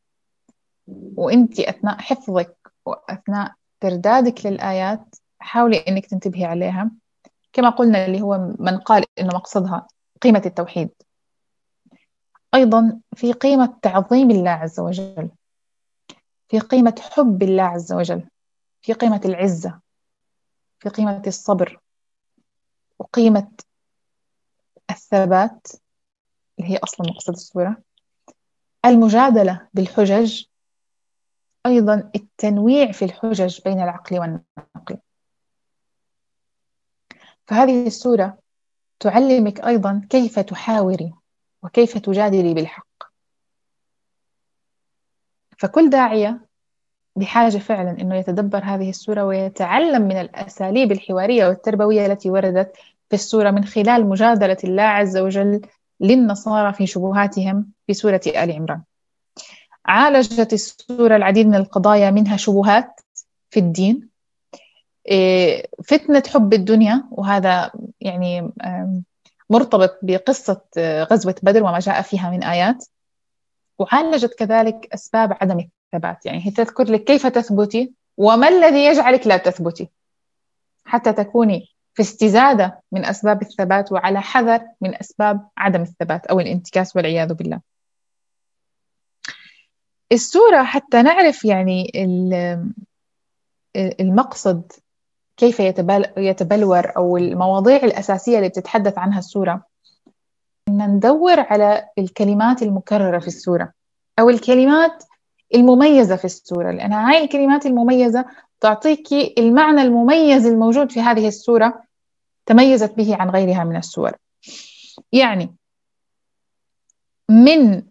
وانت أثناء حفظك وأثناء تردادك للآيات حاولي أنك تنتبهي عليها، كما قلنا اللي هو من قال إنه مقصدها قيمة التوحيد، أيضا في قيمة تعظيم الله عز وجل، في قيمة حب الله عز وجل، في قيمة العزة، في قيمة الصبر وقيمة الثبات اللي هي أصلا مقصد السورة، المجادلة بالحجج، أيضا التنويع في الحجج بين العقل والنقل. فهذه السورة تعلمك أيضا كيف تحاوري وكيف تجادلي بالحق. فكل داعية بحاجة فعلا أنه يتدبر هذه السورة ويتعلم من الأساليب الحوارية والتربوية التي وردت في السورة من خلال مجادلة الله عز وجل للنصارى في شبهاتهم في سورة آل عمران. عالجت السورة العديد من القضايا، منها شبهات في الدين، فتنة حب الدنيا، وهذا يعني مرتبط بقصة غزوة بدر وما جاء فيها من آيات. وعالجت كذلك أسباب عدم الثبات، يعني هي تذكر لك كيف تثبتي وما الذي يجعلك لا تثبتي حتى تكوني في استزادة من أسباب الثبات وعلى حذر من أسباب عدم الثبات أو الانتكاس والعياذ بالله. السورة حتى نعرف يعني المقصد كيف يتبلور أو المواضيع الأساسية اللي بتتحدث عنها السورة، إن ندور على الكلمات المكررة في السورة أو الكلمات المميزة في السورة، لأن هاي الكلمات المميزة تعطيك المعنى المميز الموجود في هذه السورة تميزت به عن غيرها من السور. يعني من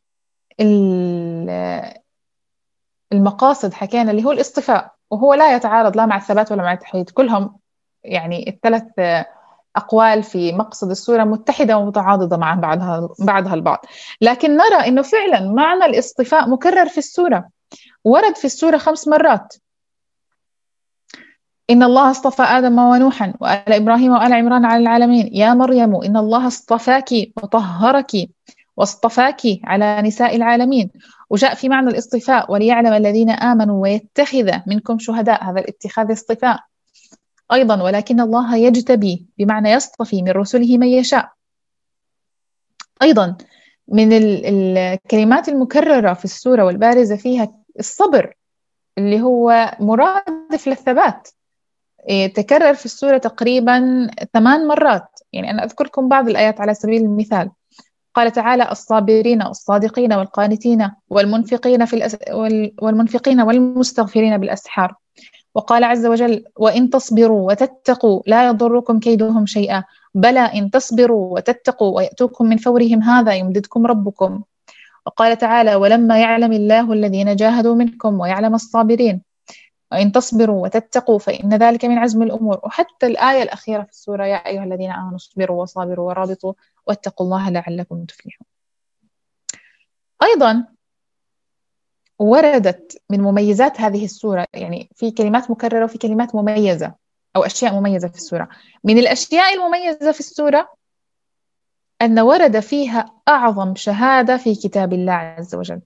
المقاصد حكينا اللي هو الاصطفاء، وهو لا يتعارض لا مع الثبات ولا مع التحديد، كلهم يعني الثلاث أقوال في مقصد السورة متحدة ومتعاضدة مع بعضها البعض. لكن نرى أنه فعلا معنى الاصطفاء مكرر في السورة، ورد في السورة 5 مرات. إن الله اصطفى آدم ونوحا وآل إبراهيم وآل عمران على العالمين، يا مريم إن الله اصطفاك وطهرك واصطفاك على نساء العالمين. وجاء في معنى الاصطفاء وليعلم الذين آمنوا ويتخذ منكم شهداء، هذا الاتخاذ اصطفاء أيضا. ولكن الله يجتبي بمعنى يصطفي من رسله من يشاء. أيضا من الكلمات المكررة في السورة والبارزة فيها الصبر، اللي هو مرادف للثبات، تكرر في السورة تقريبا 8 مرات. يعني أنا أذكركم بعض الآيات على سبيل المثال. قال تعالى: الصابرين والصادقين والقانتين والمنفقين والمنفقين والمستغفرين بالأسحار. وقال عز وجل: وإن تصبروا وتتقوا لا يضركم كيدهم شيئا، بلى إن تصبروا وتتقوا ويأتوكم من فورهم هذا يمددكم ربكم. وقال تعالى: ولما يعلم الله الذين جاهدوا منكم ويعلم الصابرين، وإن تصبروا وتتقوا فإن ذلك من عزم الأمور. وحتى الآية الأخيرة في السورة: يا أيها الذين آمنوا اصبروا وصابروا ورابطوا واتقوا الله لعلكم تفلحون. أيضا وردت من مميزات هذه السورة، يعني في كلمات مكررة وفي كلمات مميزة أو أشياء مميزة في السورة. من الأشياء المميزة في السورة أن ورد فيها أعظم شهادة في كتاب الله عز وجل.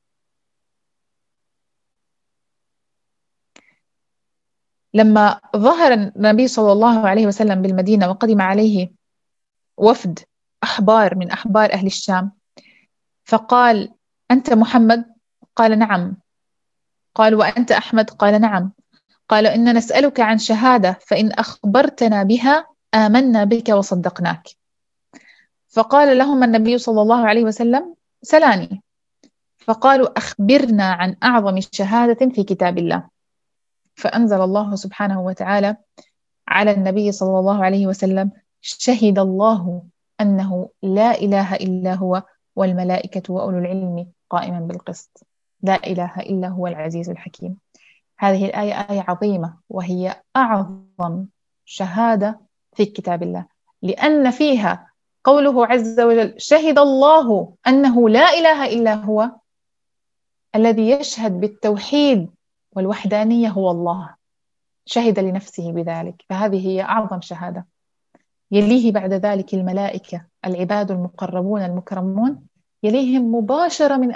لما ظهر النبي صلى الله عليه وسلم بالمدينة وقدم عليه وفد أحبار من أحبار أهل الشام، فقال: أنت محمد؟ قال: نعم. قال: وأنت أحمد؟ قال: نعم. قال: إن نسألك عن شهادة، فإن أخبرتنا بها آمنا بك وصدقناك. فقال لهم النبي صلى الله عليه وسلم: سلاني. فقالوا: أخبرنا عن أعظم شهادة في كتاب الله. فأنزل الله سبحانه وتعالى على النبي صلى الله عليه وسلم: شهد الله أنه لا إله إلا هو والملائكة وأولو العلم قائما بالقسط، لا إله إلا هو العزيز الحكيم. هذه الآية آية عظيمة، وهي أعظم شهادة في كتاب الله، لأن فيها قوله عز وجل: شهد الله أنه لا إله إلا هو. الذي يشهد بالتوحيد والوحدانية هو الله، شهد لنفسه بذلك، فهذه هي أعظم شهادة. يليه بعد ذلك الملائكة، العباد المقربون المكرمون، يليهم مباشرة من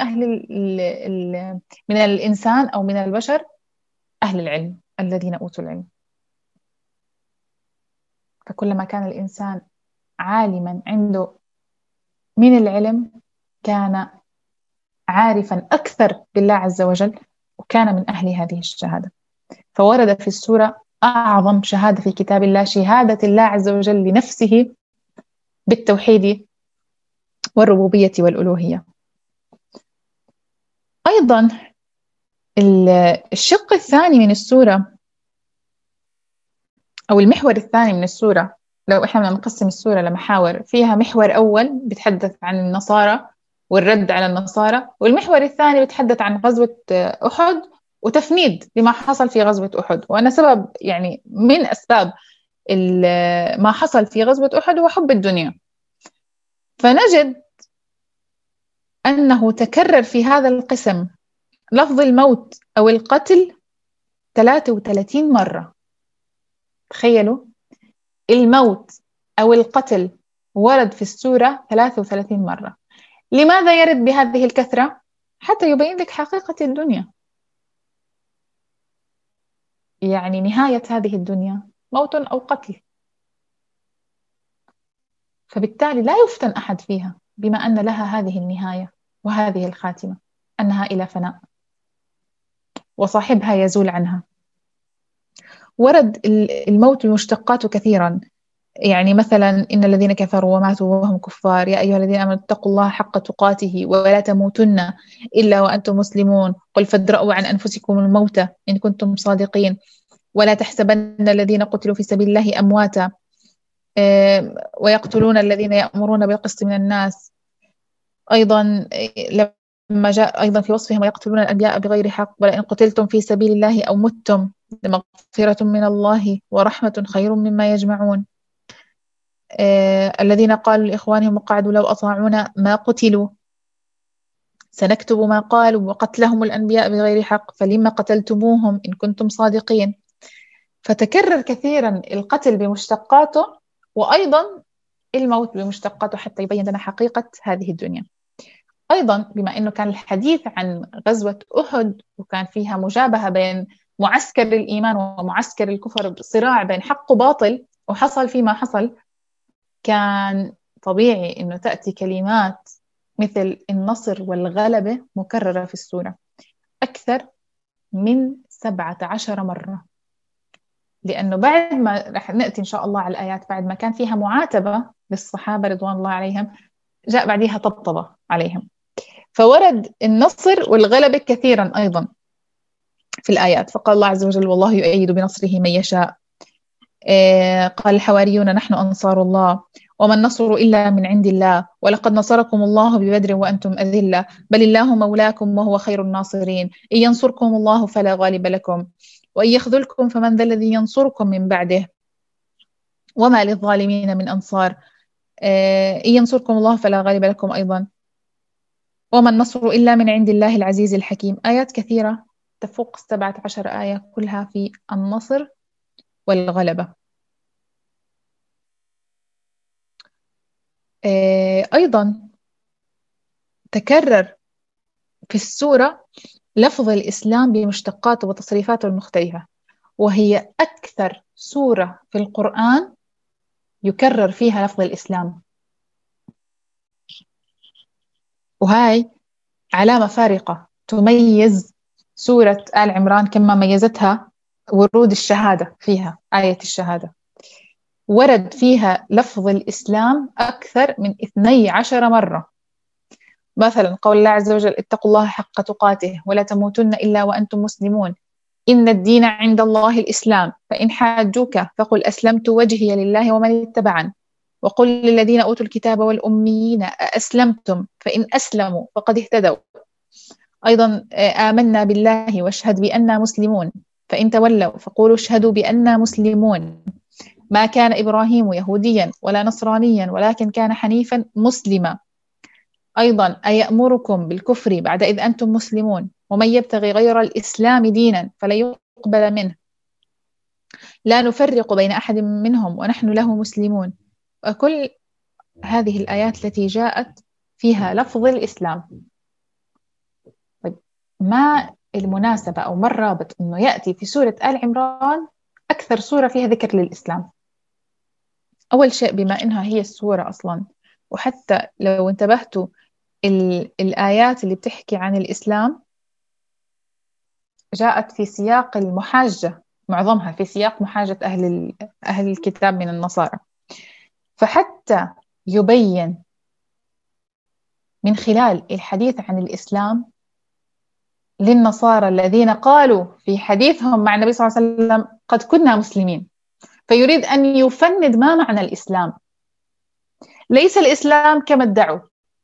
من الإنسان أو من البشر أهل العلم الذين أوتوا العلم. فكلما كان الإنسان عالما عنده من العلم كان عارفا أكثر بالله عز وجل، وكان من أهل هذه الشهادة. فورد في السورة أعظم شهادة في كتاب الله، شهادة الله عز وجل لنفسه بالتوحيد والربوبية والألوهية. أيضا الشق الثاني من السورة أو المحور الثاني من السورة، لو إحنا بدنا نقسم السورة لمحاور، فيها محور أول بيتحدث عن النصارى والرد على النصارى، والمحور الثاني بيتحدث عن غزوة أحد وتفنيد لما حصل في غزوة أحد. وأنا سبب يعني من أسباب ما حصل في غزوة أحد هو حب الدنيا. فنجد أنه تكرر في هذا القسم لفظ الموت أو القتل 33 مرة. تخيلوا، الموت أو القتل ورد في السورة 33 مرة. لماذا يرد بهذه الكثرة؟ حتى يبين لك حقيقة الدنيا، يعني نهاية هذه الدنيا موت أو قتل. فبالتالي لا يفتن أحد فيها، بما أن لها هذه النهاية وهذه الخاتمة، أنها إلى فناء وصاحبها يزول عنها. ورد الموت مشتقاته كثيرا، يعني مثلا إن الذين كفروا وماتوا وهم كفار يا أيها الذين آمنوا اتقوا الله حق تقاته ولا تموتن إلا وأنتم مسلمون قل فادرءوا عن أنفسكم الموت إن كنتم صادقين ولا تحسبن الذين قتلوا في سبيل الله أمواتا ويقتلون الذين يأمرون بالقسط من الناس. أيضا لما جاء أيضا في وصفهم ويقتلون الأنبياء بغير حق ولئن قتلتم في سبيل الله أو متم لمغفرة من الله ورحمة خير مما يجمعون. الذين قالوا لإخوانهم وقعدوا لو أطاعونا ما قتلوا سنكتب ما قالوا وقتلهم الأنبياء بغير حق فلما قتلتموهم إن كنتم صادقين. فتكرر كثيرا القتل بمشتقاته، وأيضا الموت بمشتقاته، حتى يبين لنا حقيقة هذه الدنيا. أيضا بما أنه كان الحديث عن غزوة أحد وكان فيها مجابهة بين معسكر الإيمان ومعسكر الكفر، صراع بين حق وباطل، وحصل فيما حصل، كان طبيعي أنه تأتي كلمات مثل النصر والغلبة مكررة في السورة أكثر من 17 مرة. لأنه بعد ما رح نأتي إن شاء الله على الآيات، بعد ما كان فيها معاتبة للصحابة رضوان الله عليهم، جاء بعدها طبطبة عليهم. فورد النصر والغلبة كثيرا أيضا في الآيات. فقال الله عز وجل والله يؤيد بنصره من يشاء. قال الحواريون نحن أنصار الله وما النصر إلا من عند الله ولقد نصركم الله ببدر وأنتم أذلة بل الله مولاكم وهو خير الناصرين إن ينصركم الله فلا غالب لكم وإن يخذلكم فمن ذا الذي ينصركم من بعده وما للظالمين من أنصار. إن ينصركم الله فلا غالب لكم أيضا وما النصر إلا من عند الله العزيز الحكيم. آيات كثيرة تفوق 17 آية كلها في النصر والغلبة. أيضا تكرر في السورة لفظ الإسلام بمشتقاته وتصريفاته المختلفة، وهي أكثر سورة في القرآن يكرر فيها لفظ الإسلام. وهاي علامة فارقة تميز سورة آل عمران كما ميزتها ورود الشهادة فيها. آية الشهادة ورد فيها لفظ الإسلام أكثر من 12 مرة. مثلا قول الله عز وجل اتقوا الله حق تقاته ولا تموتن إلا وأنتم مسلمون إن الدين عند الله الإسلام فإن حاجوك فقل أسلمت وجهي لله ومن اتبعن وقل للذين أوتوا الكتاب والأميين أأسلمتم فإن أسلموا فقد اهتدوا. أيضا آمنا بالله واشهد بأننا مسلمون فإن تولوا فقولوا اشهدوا بأننا مسلمون ما كان إبراهيم يهوديا ولا نصرانيا ولكن كان حنيفا مسلما. أيضا أيأمركم بالكفر بعد إذ أنتم مسلمون ومن يبتغي غير الإسلام دينا فلن يقبل منه لا نفرق بين أحد منهم ونحن له مسلمون. وكل هذه الآيات التي جاءت فيها لفظ الإسلام. ما المناسبة أو ما الرابط أنه يأتي في سورة آل عمران أكثر سورة فيها ذكر للإسلام؟ أول شيء بما أنها هي السورة أصلا، وحتى لو انتبهتوا الآيات اللي بتحكي عن الإسلام جاءت في سياق المحاجة معظمها في سياق محاجة أهل الكتاب من النصارى. فحتى يبين من خلال الحديث عن الإسلام للنصارى الذين قالوا في حديثهم مع النبي صلى الله عليه وسلم قد كنا مسلمين، فيريد أن يفند ما معنى الإسلام. ليس الإسلام كما ادعوا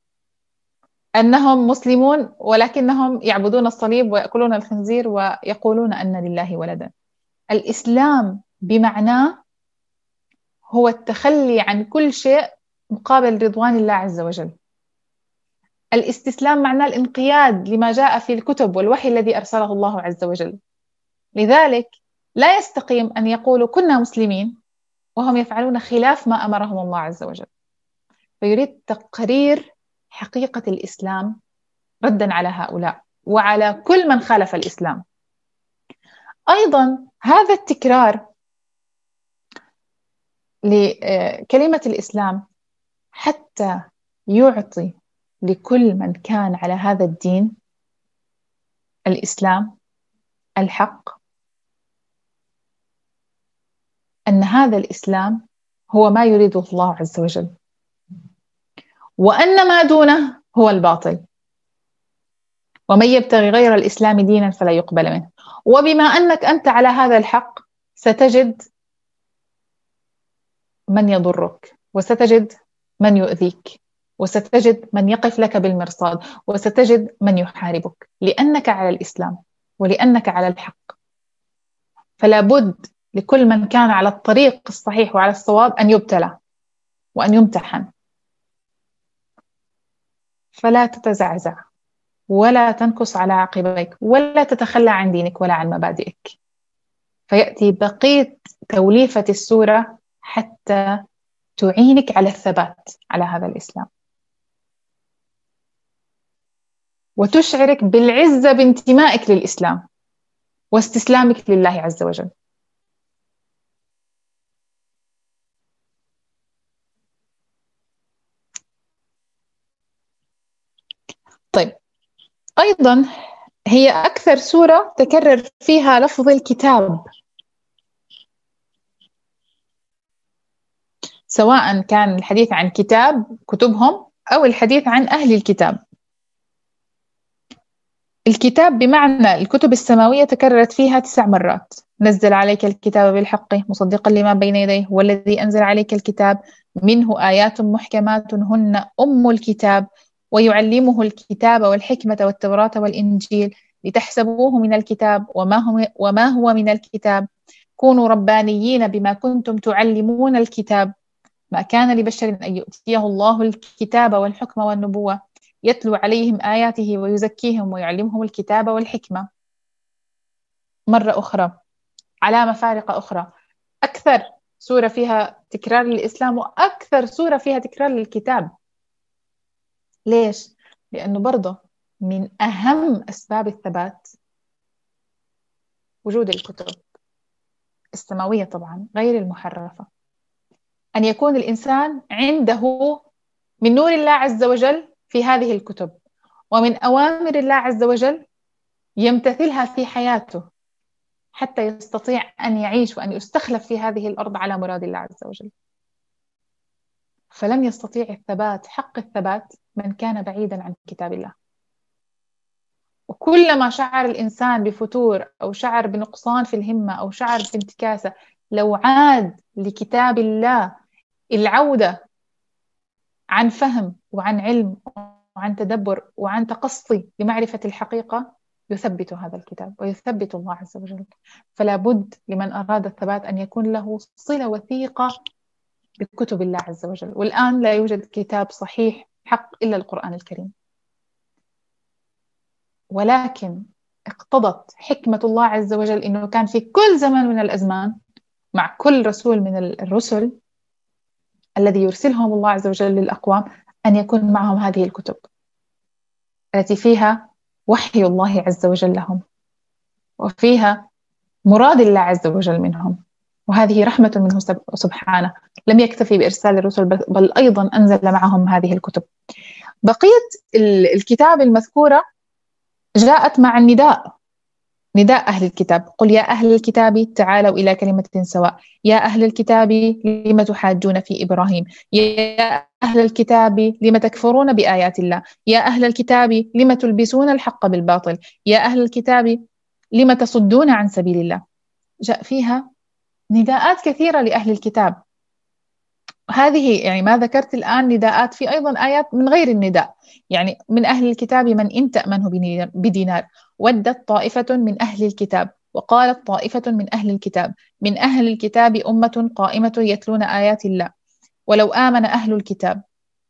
أنهم مسلمون ولكنهم يعبدون الصليب ويأكلون الخنزير ويقولون أن لله ولدا. الإسلام بمعناه هو التخلي عن كل شيء مقابل رضوان الله عز وجل. الاستسلام معناه الانقياد لما جاء في الكتب والوحي الذي أرسله الله عز وجل. لذلك لا يستقيم أن يقولوا كنا مسلمين وهم يفعلون خلاف ما أمرهم الله عز وجل. فيريد تقرير حقيقة الإسلام ردا على هؤلاء وعلى كل من خالف الإسلام. أيضا هذا التكرار لكلمة الإسلام حتى يعطي لكل من كان على هذا الدين الإسلام الحق، أن هذا الإسلام هو ما يريده الله عز وجل، وأن ما دونه هو الباطل، ومن يبتغي غير الإسلام دينا فلا يقبل منه. وبما أنك أنت على هذا الحق ستجد من يضرك، وستجد من يؤذيك، وستجد من يقف لك بالمرصاد، وستجد من يحاربك، لأنك على الإسلام ولأنك على الحق. فلا بد لكل من كان على الطريق الصحيح وعلى الصواب أن يبتلى وأن يمتحن. فلا تتزعزع ولا تنكص على عقبيك ولا تتخلى عن دينك ولا عن مبادئك. فيأتي بقية توليفة السورة حتى تعينك على الثبات على هذا الإسلام، وتشعرك بالعزة بانتمائك للإسلام واستسلامك لله عز وجل. طيب، أيضا هي أكثر سورة تكرر فيها لفظ الكتاب، سواء كان الحديث عن كتبهم أو الحديث عن أهل الكتاب. الكتاب بمعنى الكتب السماوية تكررت فيها 9 مرات. نزل عليك الكتاب بالحق مصدقا لما بين يديه والذي أنزل عليك الكتاب منه آيات محكمات هن أم الكتاب ويعلمه الكتاب والحكمة والتوراة والإنجيل لتحسبوه من الكتاب وما هو من الكتاب كونوا ربانيين بما كنتم تعلمون الكتاب ما كان لبشر أن يؤتيه الله الكتاب والحكم والنبوة يتلو عليهم آياته ويزكيهم ويعلمهم الكتاب والحكمة. مرة أخرى على مفارق أخرى، أكثر سورة فيها تكرار للإسلام وأكثر سورة فيها تكرار للكتاب. ليش؟ لأنه برضه من أهم أسباب الثبات وجود الكتب السماوية طبعا غير المحرفة، أن يكون الإنسان عنده من نور الله عز وجل في هذه الكتب ومن أوامر الله عز وجل يمتثلها في حياته حتى يستطيع أن يعيش وأن يستخلف في هذه الأرض على مراد الله عز وجل. فلم يستطيع الثبات حق الثبات من كان بعيدا عن كتاب الله. وكلما شعر الإنسان بفتور أو شعر بنقصان في الهمة أو شعر بانتكاسة، لو عاد لكتاب الله العودة عن فهم وعن علم وعن تدبر وعن تقصي لمعرفة الحقيقة، يثبت هذا الكتاب ويثبت الله عز وجل. فلا بد لمن أراد الثبات أن يكون له صلة وثيقة بكتب الله عز وجل. والآن لا يوجد كتاب صحيح حق إلا القرآن الكريم، ولكن اقتضت حكمة الله عز وجل إنه كان في كل زمن من الأزمان مع كل رسول من الرسل الذي يرسلهم الله عز وجل للأقوام أن يكون معهم هذه الكتب التي فيها وحي الله عز وجل لهم وفيها مراد الله عز وجل منهم. وهذه رحمة منه سبحانه، لم يكتفي بإرسال الرسل بل أيضا أنزل معهم هذه الكتب. بقية الكتاب المذكورة جاءت مع النداء، نداء أهل الكتاب: قل يا أهل الكتاب تعالوا إلى كلمة سواء، يا أهل الكتاب لم تحاجون في إبراهيم، يا أهل الكتاب لم تكفرون بآيات الله، يا أهل الكتاب لم تلبسون الحق بالباطل، يا أهل الكتاب لم تصدون عن سبيل الله. جاء فيها نداءات كثيرة لأهل الكتاب. هذه يعني ما ذكرت الآن نداءات، في أيضا آيات من غير النداء، يعني من أهل الكتاب من إن تأمنه بدينار ودت طائفة من أهل الكتاب وقالت طائفة من أهل الكتاب من أهل الكتاب أمة قائمة يتلون آيات الله ولو آمن أهل الكتاب.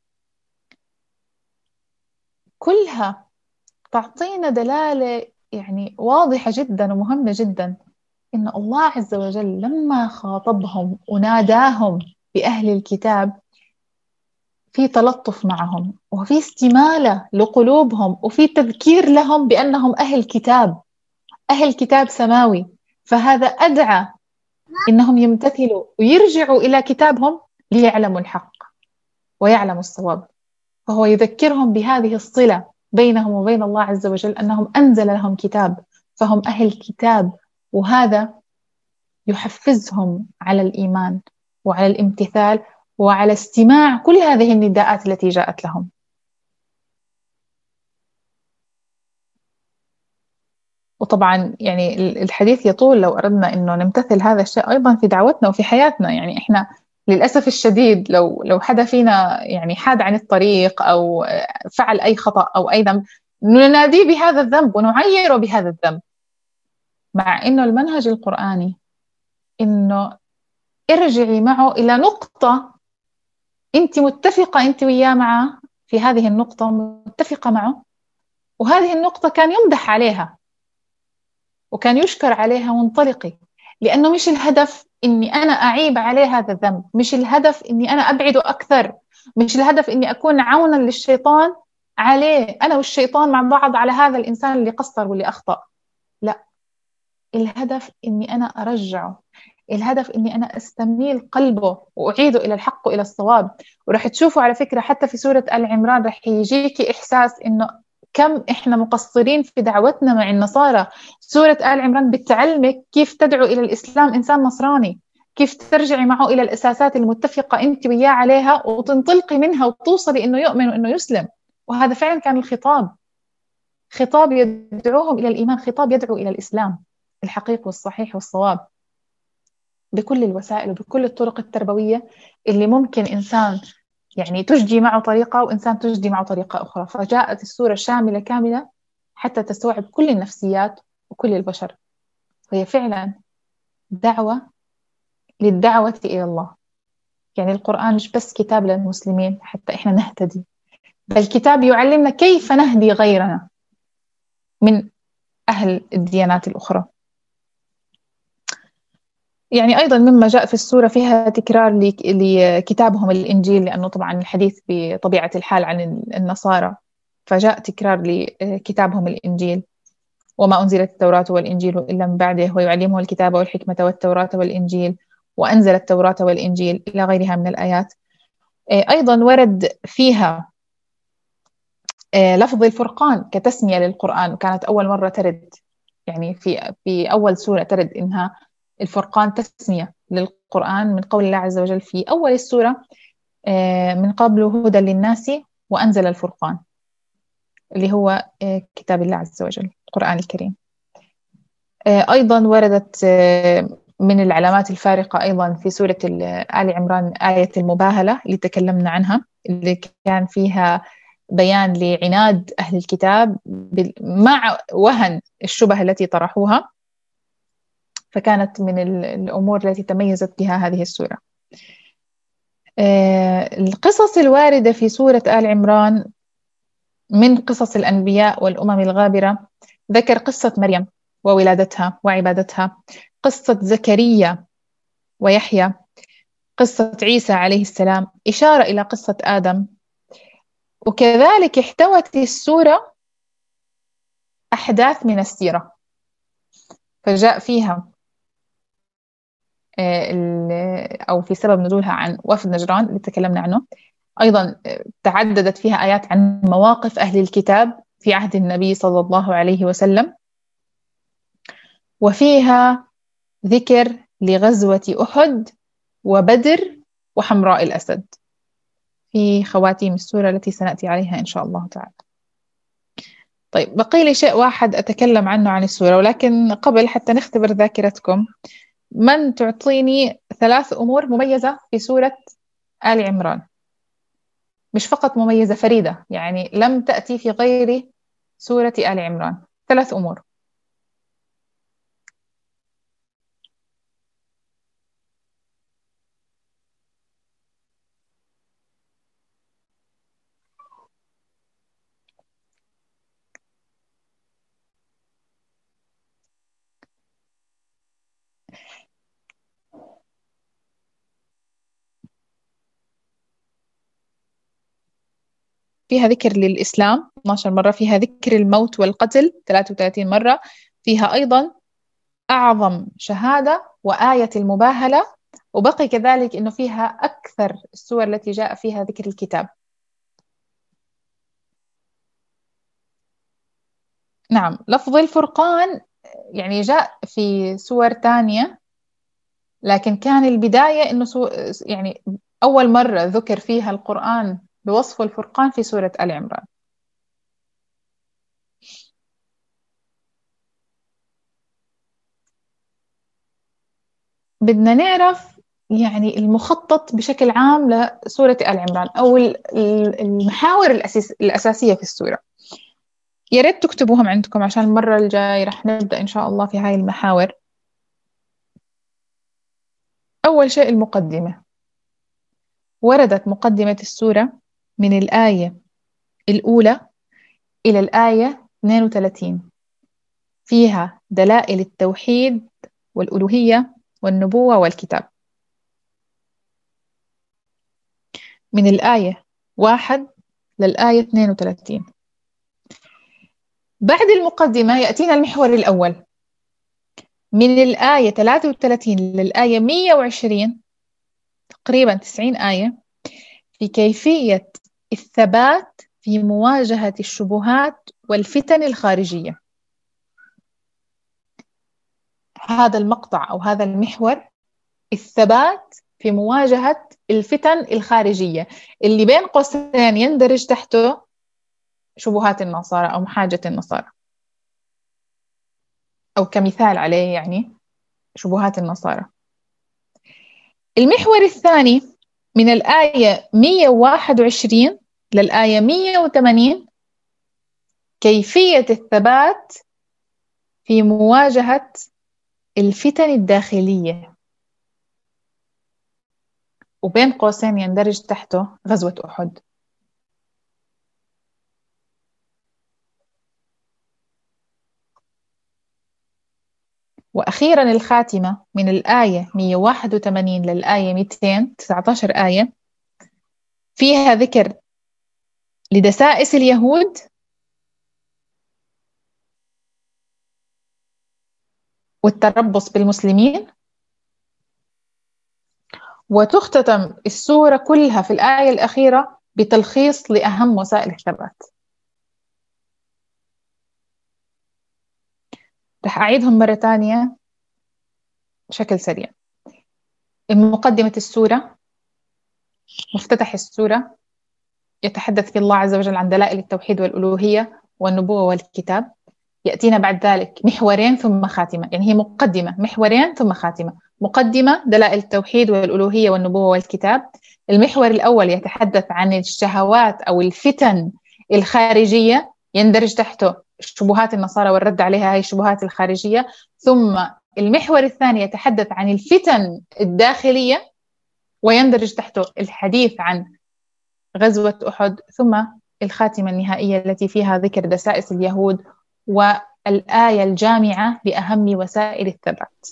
كلها تعطينا دلالة يعني واضحة جدا ومهمة جدا إن الله عز وجل لما خاطبهم وناداهم بأهل الكتاب في تلطف معهم، وفي استمالة لقلوبهم، وفي تذكير لهم بأنهم أهل كتاب، أهل كتاب سماوي. فهذا أدعى إنهم يمتثلوا ويرجعوا إلى كتابهم ليعلموا الحق ويعلموا الصواب. فهو يذكرهم بهذه الصلة بينهم وبين الله عز وجل، أنهم أنزل لهم كتاب فهم أهل كتاب، وهذا يحفزهم على الإيمان وعلى الامتثال وعلى استماع كل هذه النداءات التي جاءت لهم. وطبعا يعني الحديث يطول لو أردنا أنه نمتثل هذا الشيء أيضا في دعوتنا وفي حياتنا. يعني إحنا للأسف الشديد لو حدا فينا يعني حاد عن الطريق أو فعل أي خطأ أو أي ذنب، نناديه بهذا الذنب ونعيره بهذا الذنب، مع أنه المنهج القرآني أنه ارجعي معه إلى نقطة أنت متفقة أنت وياه معه في هذه النقطة، متفقة معه، وهذه النقطة كان يمدح عليها وكان يشكر عليها، وانطلقي. لأنه مش الهدف إني أنا أعيب عليه هذا الذنب، مش الهدف إني أنا أبعده أكثر، مش الهدف إني أكون عونا للشيطان عليه، أنا والشيطان مع بعض على هذا الإنسان اللي قصر واللي أخطأ. لا، الهدف إني أنا أرجعه، الهدف إني أنا أستميل قلبه وأعيده إلى الحق وإلى الصواب. ورح تشوفوا على فكرة حتى في سورة آل عمران رح يجيكي إحساس إنه كم إحنا مقصرين في دعوتنا مع النصارى. سورة آل عمران بتعلمك كيف تدعو إلى الإسلام إنسان نصراني، كيف ترجعي معه إلى الأساسات المتفقة أنت وياه عليها وتنطلقي منها وتوصلي إنه يؤمن وإنه يسلم. وهذا فعلا كان الخطاب، خطاب يدعوهم إلى الإيمان، خطاب يدعو إلى الإسلام الحقيقي والصحيح والصواب، بكل الوسائل وبكل الطرق التربوية اللي ممكن إنسان يعني تجدي معه طريقة وإنسان تجدي معه طريقة أخرى. فجاءت السورة شاملة كاملة حتى تستوعب كل النفسيات وكل البشر. وهي فعلا دعوة للدعوة إلى الله. يعني القرآن مش بس كتاب للمسلمين حتى إحنا نهتدي، بل كتاب يعلمنا كيف نهدي غيرنا من أهل الديانات الأخرى. يعني أيضا مما جاء في السورة فيها تكرار لكتابهم الإنجيل، لأنه طبعا الحديث بطبيعة الحال عن النصارى، فجاء تكرار لكتابهم الإنجيل: وما أنزلت التوراة والإنجيل إلا من بعده ويعلمه الكتاب والحكمة والتوراة والإنجيل وأنزل التوراة والإنجيل إلى غيرها من الآيات. أيضا ورد فيها لفظ الفرقان كتسمية للقرآن، وكانت أول مرة ترد، يعني في أول سورة ترد إنها الفرقان تسمية للقرآن من قول الله عز وجل في أول السورة: من قبل هدى للناس وأنزل الفرقان، اللي هو كتاب الله عز وجل القرآن الكريم. أيضا وردت من العلامات الفارقة أيضا في سورة آل عمران آية المباهلة اللي تكلمنا عنها، اللي كان فيها بيان لعناد أهل الكتاب مع وهن الشبه التي طرحوها، فكانت من الأمور التي تميزت بها هذه السورة. القصص الواردة في سورة آل عمران من قصص الأنبياء والأمم الغابرة، ذكر قصة مريم وولادتها وعبادتها، قصة زكريا ويحيى، قصة عيسى عليه السلام، إشارة إلى قصة آدم. وكذلك احتوت السورة أحداث من السيرة، فجاء فيها أو في سبب نزولها عن وفد نجران اللي تكلمنا عنه. أيضا تعددت فيها آيات عن مواقف أهل الكتاب في عهد النبي صلى الله عليه وسلم. وفيها ذكر لغزوة أحد وبدر وحمراء الأسد في خواتيم السورة التي سنأتي عليها إن شاء الله تعالى. طيب، بقي لي شيء واحد أتكلم عنه عن السورة، ولكن قبل حتى نختبر ذاكرتكم، من تعطيني 3 أمور مميزة في سورة آل عمران؟ مش فقط مميزة، فريدة، يعني لم تأتي في غير سورة آل عمران. 3 أمور. فيها ذكر للإسلام 12 مرة، فيها ذكر الموت والقتل 33 مرة، فيها أيضا أعظم شهادة وآية المباهلة، وبقي كذلك أنه فيها أكثر السور التي جاء فيها ذكر الكتاب. نعم، لفظ الفرقان يعني جاء في سور تانية، لكن كان البداية أنه يعني أول مرة ذكر فيها القرآن بوصف الفرقان في سورة آل عمران. بدنا نعرف يعني المخطط بشكل عام لسورة آل عمران، أو المحاور الأساسية في السورة. يا ريت تكتبوهم عندكم عشان المرة الجاي رح نبدأ إن شاء الله في هاي المحاور. أول شيء المقدمة. وردت مقدمة السورة من الآية الأولى إلى الآية 32، فيها دلائل التوحيد والألوهية والنبوة والكتاب. من الآية 1 للآية 32. بعد المقدمة يأتينا المحور الأول من الآية 33 للآية 120، تقريبا 90 آية، في كيفية الثبات في مواجهة الشبهات والفتن الخارجية. هذا المقطع أو هذا المحور، الثبات في مواجهة الفتن الخارجية، اللي بين قوسين يندرج تحته شبهات النصارى أو محاجة النصارى، أو كمثال عليه يعني شبهات النصارى. المحور الثاني من الآية 121 للآية 180، كيفية الثبات في مواجهة الفتن الداخلية، وبين قوسين يندرج تحته غزوة أحد. وأخيرا الخاتمة من الآية 181 للآية 200، 19 آية، فيها ذكر لدسائس اليهود والتربص بالمسلمين. وتختتم السورة كلها في الآية الأخيرة بتلخيص لأهم وسائل الثبات. رح أعيدهم مرة تانية بشكل سريع. مقدمة السورة، مفتتح السورة، يتحدث في الله عز وجل عن دلائل التوحيد والألوهية والنبوة والكتاب. يأتينا بعد ذلك محورين ثم خاتمة، يعني هي مقدمة، محورين ثم خاتمة. مقدمة دلائل التوحيد والألوهية والنبوة والكتاب. المحور الأول يتحدث عن الشهوات أو الفتن الخارجية، يندرج تحته شبهات النصارى والرد عليها، هي الشبهات الخارجية. ثم المحور الثاني يتحدث عن الفتن الداخلية، ويندرج تحته الحديث عن غزوة أحد. ثم الخاتمة النهائية التي فيها ذكر دسائس اليهود والآية الجامعة لأهم وسائل الثبات.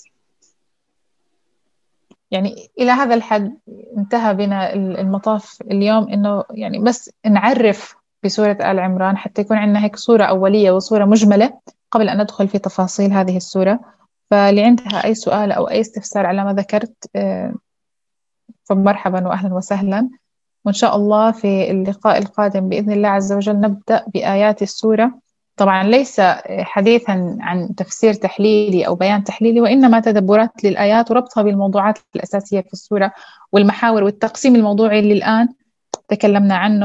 يعني إلى هذا الحد انتهى بنا المطاف اليوم، إنه يعني بس نعرف بسورة آل عمران حتى يكون عندنا هيك صورة أولية وصورة مجملة قبل أن ندخل في تفاصيل هذه السورة. فاللي عندها أي سؤال أو أي استفسار على ما ذكرت، فمرحبا وأهلا وسهلا. وإن شاء الله في اللقاء القادم بإذن الله عز وجل نبدأ بآيات السورة طبعا ليس حديثا عن تفسير تحليلي أو بيان تحليلي، وإنما تدبرات للآيات وربطها بالموضوعات الأساسية في السورة والمحاور والتقسيم الموضوعي اللي الآن تكلمنا عنه.